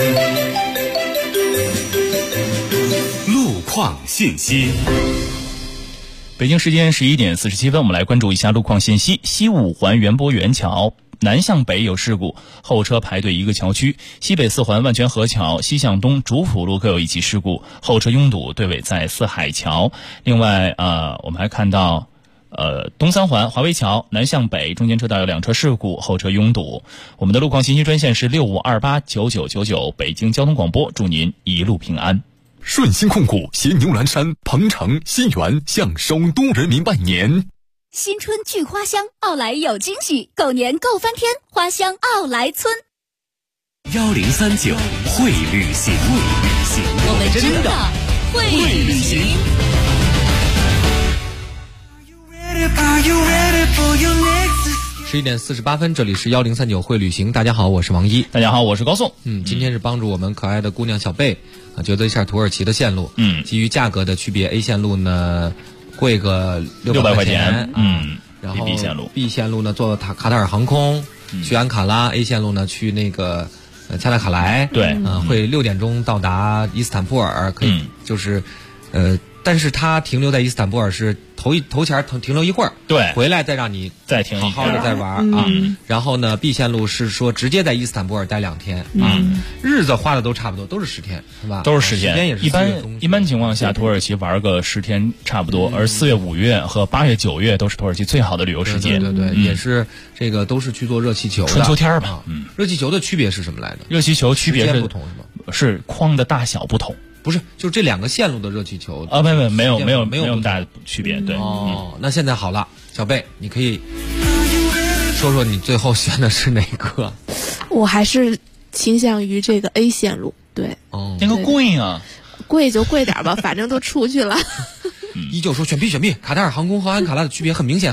路况信息。 北京时间11点47分，我们来关注一下路况信息。西五环园博园桥南向北有事故，后车排队一个桥区；西北4环万泉河桥西向东主辅路各有一起事故，后车拥堵，队尾在四海桥。另外我们还看到东3环华威桥南向北中间车道有2车事故，后车拥堵。我们的路况信息专线是65289999，北京交通广播，祝您一路平安。 顺鑫控股携牛栏山、鹏城、新源向首都人民拜年。 新春聚花香，奥莱有惊喜，狗年够翻天，花香奥莱村。 1039会旅行， 我们真的会旅行。 11点48分，这里是1039会旅行。大家好，我是王一。 大家好，我是高颂。 今天是帮助我们可爱的姑娘小贝抉择一下土耳其的线路。基于价格的区别 ，A 线路呢贵个600块钱。然后 B 线路呢坐卡塔尔航空去安卡拉，A 线路呢去那个恰纳卡莱， 对， 会6点钟到达伊斯坦布尔，可以就是但是他停留在伊斯坦布尔是头前停留一会儿， 对， 回来再让你再停好好的再玩啊。然后呢 ，B 线路是说直接在伊斯坦布尔待2天啊，日子花的都差不多，都是10天，是吧？ 都是10天， 也是一般情况下，土耳其玩个10天差不多，而4月、5月和8月、9月都是土耳其最好的旅游时间。 对，也是这个都是去做热气球的， 春秋天吧。 热气球的区别是什么来着？ 热气球区别是不同是吗？ 是框的大小不同。 不是，就这2个线路的热气球啊，没有那么大的区别，对。 那现在好了，小贝，你可以说说你最后选的是哪个？ 我还是倾向于这个 A 线路，对。 那个贵啊， 贵就贵点吧，反正都出去了。 依旧说选 B，卡塔尔航空和安卡拉的区别很明显。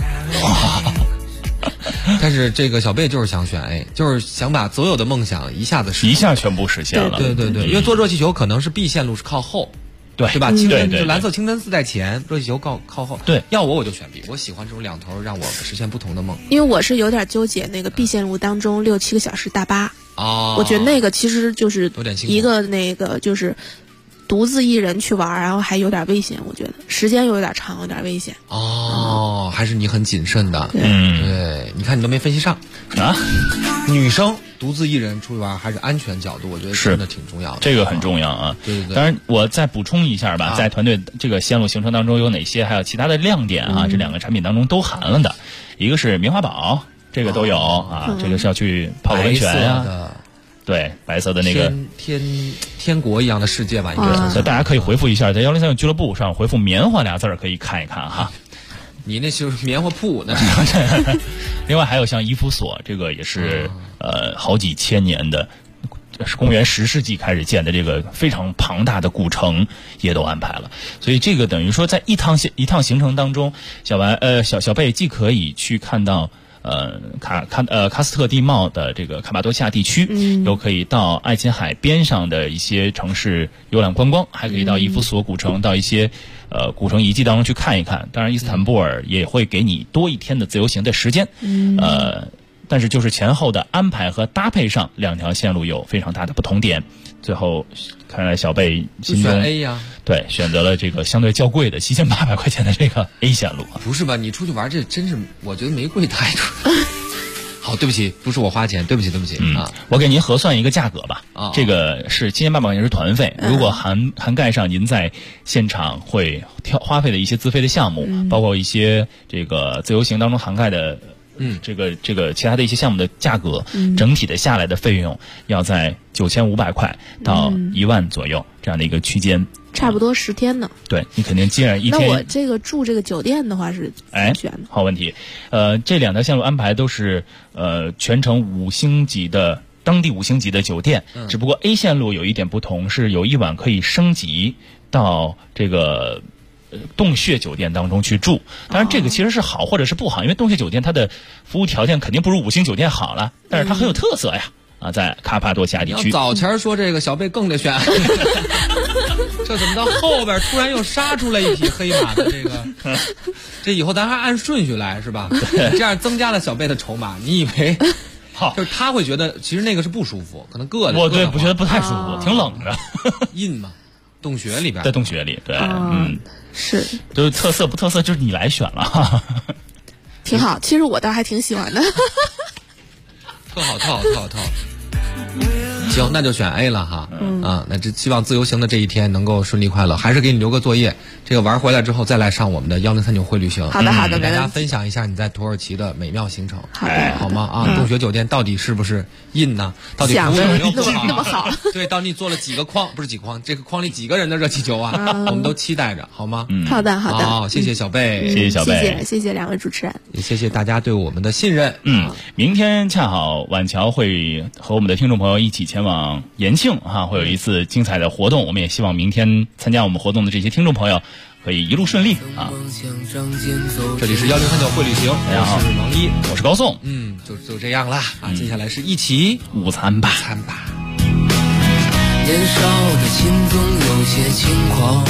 但是这个小贝就是想选 A， 就是想把所有的梦想一下全部实现了。 对，因为坐热气球可能是 B 线路是靠后，对吧？就蓝色清真寺在前，热气球靠后。 对， 要我就选 B， 我喜欢这种两头让我实现不同的梦。 因为我是有点纠结那个 B 线路当中6-7个小时大巴，我觉得那个其实就是一个那个就是独自一人去玩，然后还有点危险，我觉得时间有点长，有点危险。 还是你很谨慎的。对，你看你都没分析上啊。 女生独自一人出去玩，还是安全角度，我觉得真的挺重要的。 这个很重要啊。 对。 当然，我再补充一下吧，在团队这个线路行程当中有哪些，还有其他的亮点啊？这2个产品当中都含了的。一个是棉花堡，这个都有啊，这个是要去泡个温泉啊。对，白色的那个天国一样的世界吧，应该所以大家可以回复一下，在103俱乐部上回复棉花俩字可以看一看哈。 你那就是棉花铺那是。另外还有像伊夫所，这个也是好几千年的，是公元10世纪开始建的这个非常庞大的古城也都安排了。所以这个等于说在一趟行程当中，小贝既可以去看到喀斯特地貌的这个卡帕多西亚地区，又可以到爱琴海边上的一些城市游览观光，还可以到伊夫所古城，到一些古城遗迹当中去看一看。当然伊斯坦布尔也会给你多1天的自由行的时间，但是就是前后的安排和搭配上2条线路有非常大的不同点。最后看来小贝心中选 A 呀， 对，选择了这个相对较贵的7800块钱的这个 A 线路。 不是吧？你出去玩这真是我觉得没贵太多。好，对不起，不是我花钱，对不起啊！ 我给您核算一个价格吧。这个是7800块钱是团费，如果涵盖上您在现场会花费的一些自费的项目，包括一些这个自由行当中涵盖的。这个其他的一些项目的价格，整体的下来的费用要在9500块到1万左右这样的一个区间， 差不多10天呢。 对，你肯定既然1天。 那我这个住这个酒店的话是怎么选的？ 好问题。这2条线路安排都是全程当地5星级的酒店，只不过 A 线路有一点不同，是有1晚可以升级到这个。洞穴酒店当中去住，当然这个其实是好或者是不好，因为洞穴酒店它的服务条件肯定不如5星酒店好了，但是它很有特色呀。在卡帕多西亚地区。 早前说这个小贝更得选，这怎么到后边突然又杀出来一匹黑马的这个？这以后咱还按顺序来是吧？这样增加了小贝的筹码。你以为？好，就是他会觉得其实那个是不舒服，可能硌的。 我对，不觉得不太舒服，挺冷的。 阴嘛，洞穴里边， 在洞穴里，对， 是， 就是特色不特色，就是你来选了， 挺好。其实我倒还挺喜欢的， 特好。行，那就选 A 了哈。那这希望自由行的这一天能够顺利快乐，还是给你留个作业，这个玩回来之后再来上我们的1039会旅行。 好的， 给大家分享一下你在土耳其的美妙行程。 好吗？洞穴酒店到底是不是印呢？到底服务有没有那么好？ 对，到底做了几个框？不是几框，这个框里几个人的热气球啊？我们都期待着，好吗？ 好的。 好，谢谢小贝， 谢谢小贝， 谢谢2位主持人， 也谢谢大家对我们的信任。 明天恰好晚桥会和我们的听众朋友一起前往延庆会有一次精彩的活动，我们也希望明天参加我们活动的这些听众朋友可以一路顺利啊！ 这里是1039会旅行， 大家好， 我是王一， 我是高颂， 就这样啦啊！接下来是一起午餐吧。 年少的心总有些轻狂，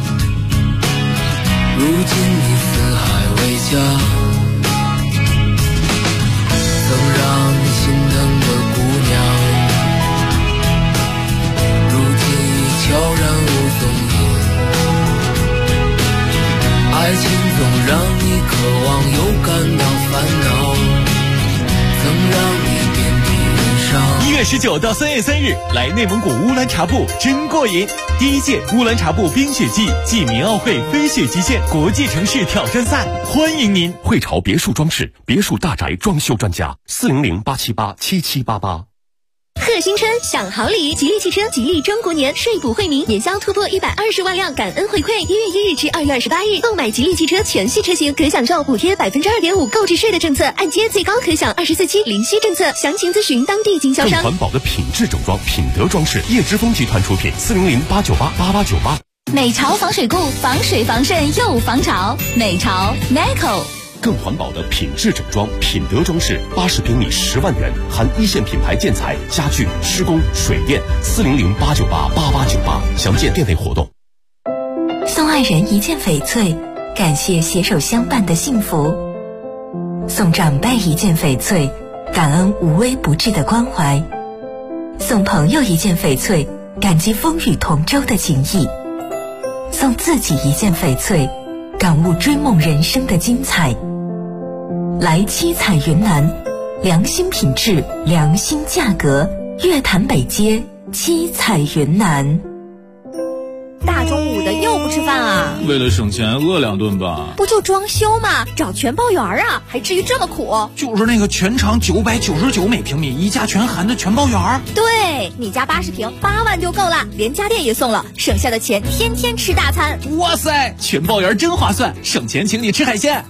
如今你四海为家，曾让你心疼的姑娘， 总让你渴望又感到烦恼，曾让你遍体鳞伤。 1月19到3月3日，来内蒙古乌兰察布真过瘾！第1届乌兰察布冰雪季暨民奥会飞雪极限国际城市挑战赛，欢迎您！ 汇潮别墅装饰，别墅大宅装修专家，400-878-7788。 贺新春享好礼，吉利汽车吉利中国年税补惠民，年销突破120万辆感恩回馈。1月1日至2月28日，购买吉利汽车全系车型可享受补贴2.5%购置税的政策，按揭最高可享24期零息政策。详情咨询当地经销商。 更环保的品质整装，品德装饰，叶之峰集团出品，400-898-8898。 美潮防水固，防水防渗又防潮。美潮 Neco。 更环保的品质整装，品德装饰，80平米10万元，含一线品牌建材、家具、施工、水电，400-898-8898。详见店内活动。 送爱人一件翡翠，感谢携手相伴的幸福；送长辈一件翡翠，感恩无微不至的关怀；送朋友一件翡翠，感激风雨同舟的情谊；送自己一件翡翠，感悟追梦人生的精彩。来七彩云南，良心品质，良心价格，月坛北街七彩云南。 大中午的又不吃饭啊？ 为了省钱饿2顿吧。 不就装修吗？找全包园啊，还至于这么苦？ 就是那个全长999每平米，一价全含的全包园。 对，你家80平8万就够了，连家电也送了，省下的钱天天吃大餐。 哇塞，全包园真划算，省钱请你吃海鲜。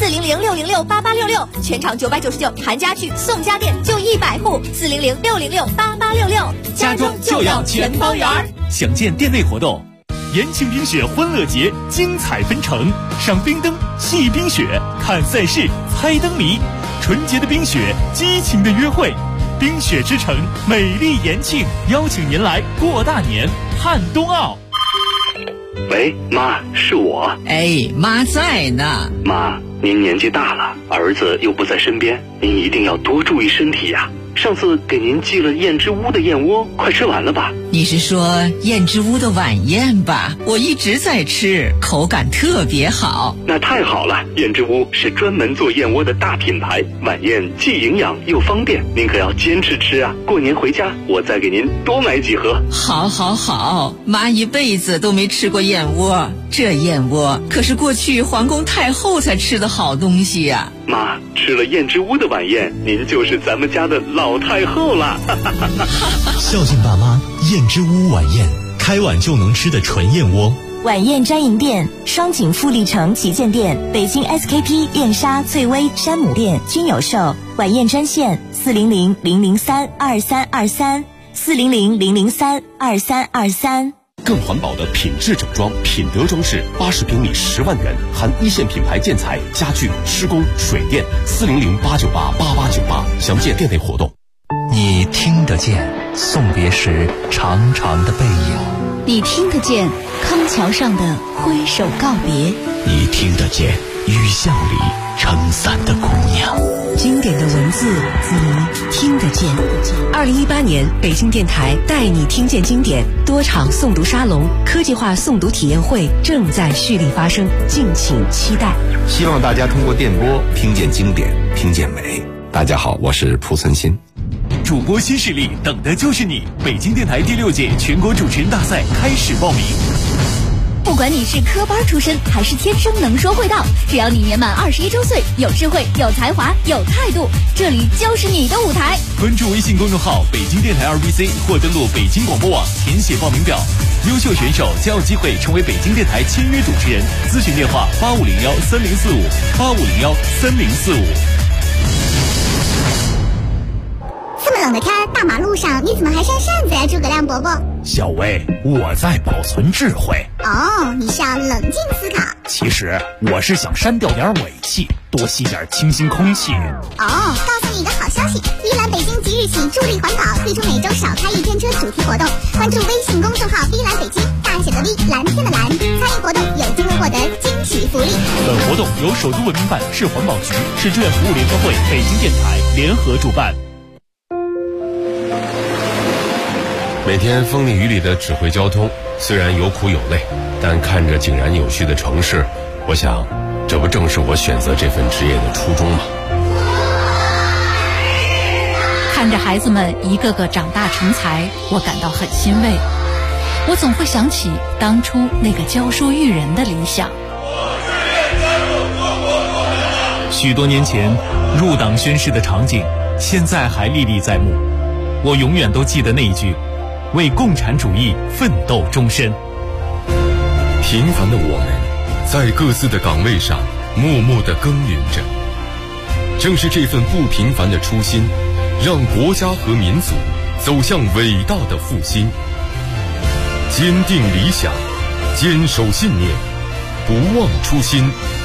400-606-8866，全场999，含家具送家电就100户。400-606-8866， 家中就要全包园。详见店内活动。延庆冰雪欢乐节精彩纷呈，赏冰灯、戏冰雪、看赛事、猜灯谜，纯洁的冰雪，激情的约会。冰雪之城，美丽延庆，邀请您来过大年，看冬奥。 喂，妈，是我。 哎，妈在呢。 妈，您年纪大了，儿子又不在身边，您一定要多注意身体呀。上次给您寄了燕之屋的燕窝，快吃完了吧？ 你是说燕之屋的晚宴吧？我一直在吃，口感特别好。 那太好了，燕之屋是专门做燕窝的大品牌，晚宴既营养又方便，您可要坚持吃啊！过年回家我再给您多买几盒。 好好好，妈一辈子都没吃过燕窝，这燕窝可是过去皇宫太后才吃的好东西呀。 妈，吃了燕之屋的晚宴，您就是咱们家的老太后了。 孝敬爸妈，燕之屋晚宴，开碗就能吃的纯燕窝。 晚宴专营店：双井富力城旗舰店、北京 SKP 燕莎、翠微、山姆店均有售。晚宴专线400-003-2323，400-003-2323。 更环保的品质整装，品德装饰，80平米10万元，含一线品牌建材、家具、施工、水电，400-898-8898。详见店内活动。 你听得见送别时长长的背影， 你听得见康桥上的挥手告别， 你听得见雨巷里撑伞的姑娘。 经典的文字，你听得见。2018年，北京电台带你听见经典多场诵读沙龙、科技化诵读体验会正在蓄力发生，敬请期待。 希望大家通过电波听见经典，听见美。大家好，我是蒲存昕。 主播新势力，等的就是你！北京电台第6届全国主持人大赛开始报名。 不管你是科班出身还是天生能说会道，只要你年满21周岁，有智慧、有才华、有态度，这里就是你的舞台。 关注微信公众号北京电台2BC 或登录北京广播网填写报名表，优秀选手将有机会成为北京电台签约主持人。咨询电话85013045，85013045。 这么冷的天，大马路上你怎么还扇扇子呀，诸葛亮伯伯？ 小薇，我在保存智慧。 哦，你是要冷静思考。 其实我是想删掉点尾气，多吸点清新空气。 哦，告诉你一个好消息，依兰北京即日起助力环保，推出每周少开1天车主题活动，关注微信公众号依兰北京，大写的 V， 蓝天的蓝，参与活动有机会获得惊喜福利。 本活动由首都文明办、市环保局、市志愿服务联合会、北京电台联合主办。 每天风里雨里的指挥交通，虽然有苦有累，但看着井然有序的城市，我想这不正是我选择这份职业的初衷吗？ 看着孩子们一个个长大成才，我感到很欣慰。我总会想起当初那个教书育人的理想。 许多年前入党宣誓的场景，现在还历历在目。我永远都记得那一句：为共产主义奋斗终身。 平凡的我们，在各自的岗位上默默地耕耘着。正是这份不平凡的初心，让国家和民族走向伟大的复兴。坚定理想，坚守信念，不忘初心，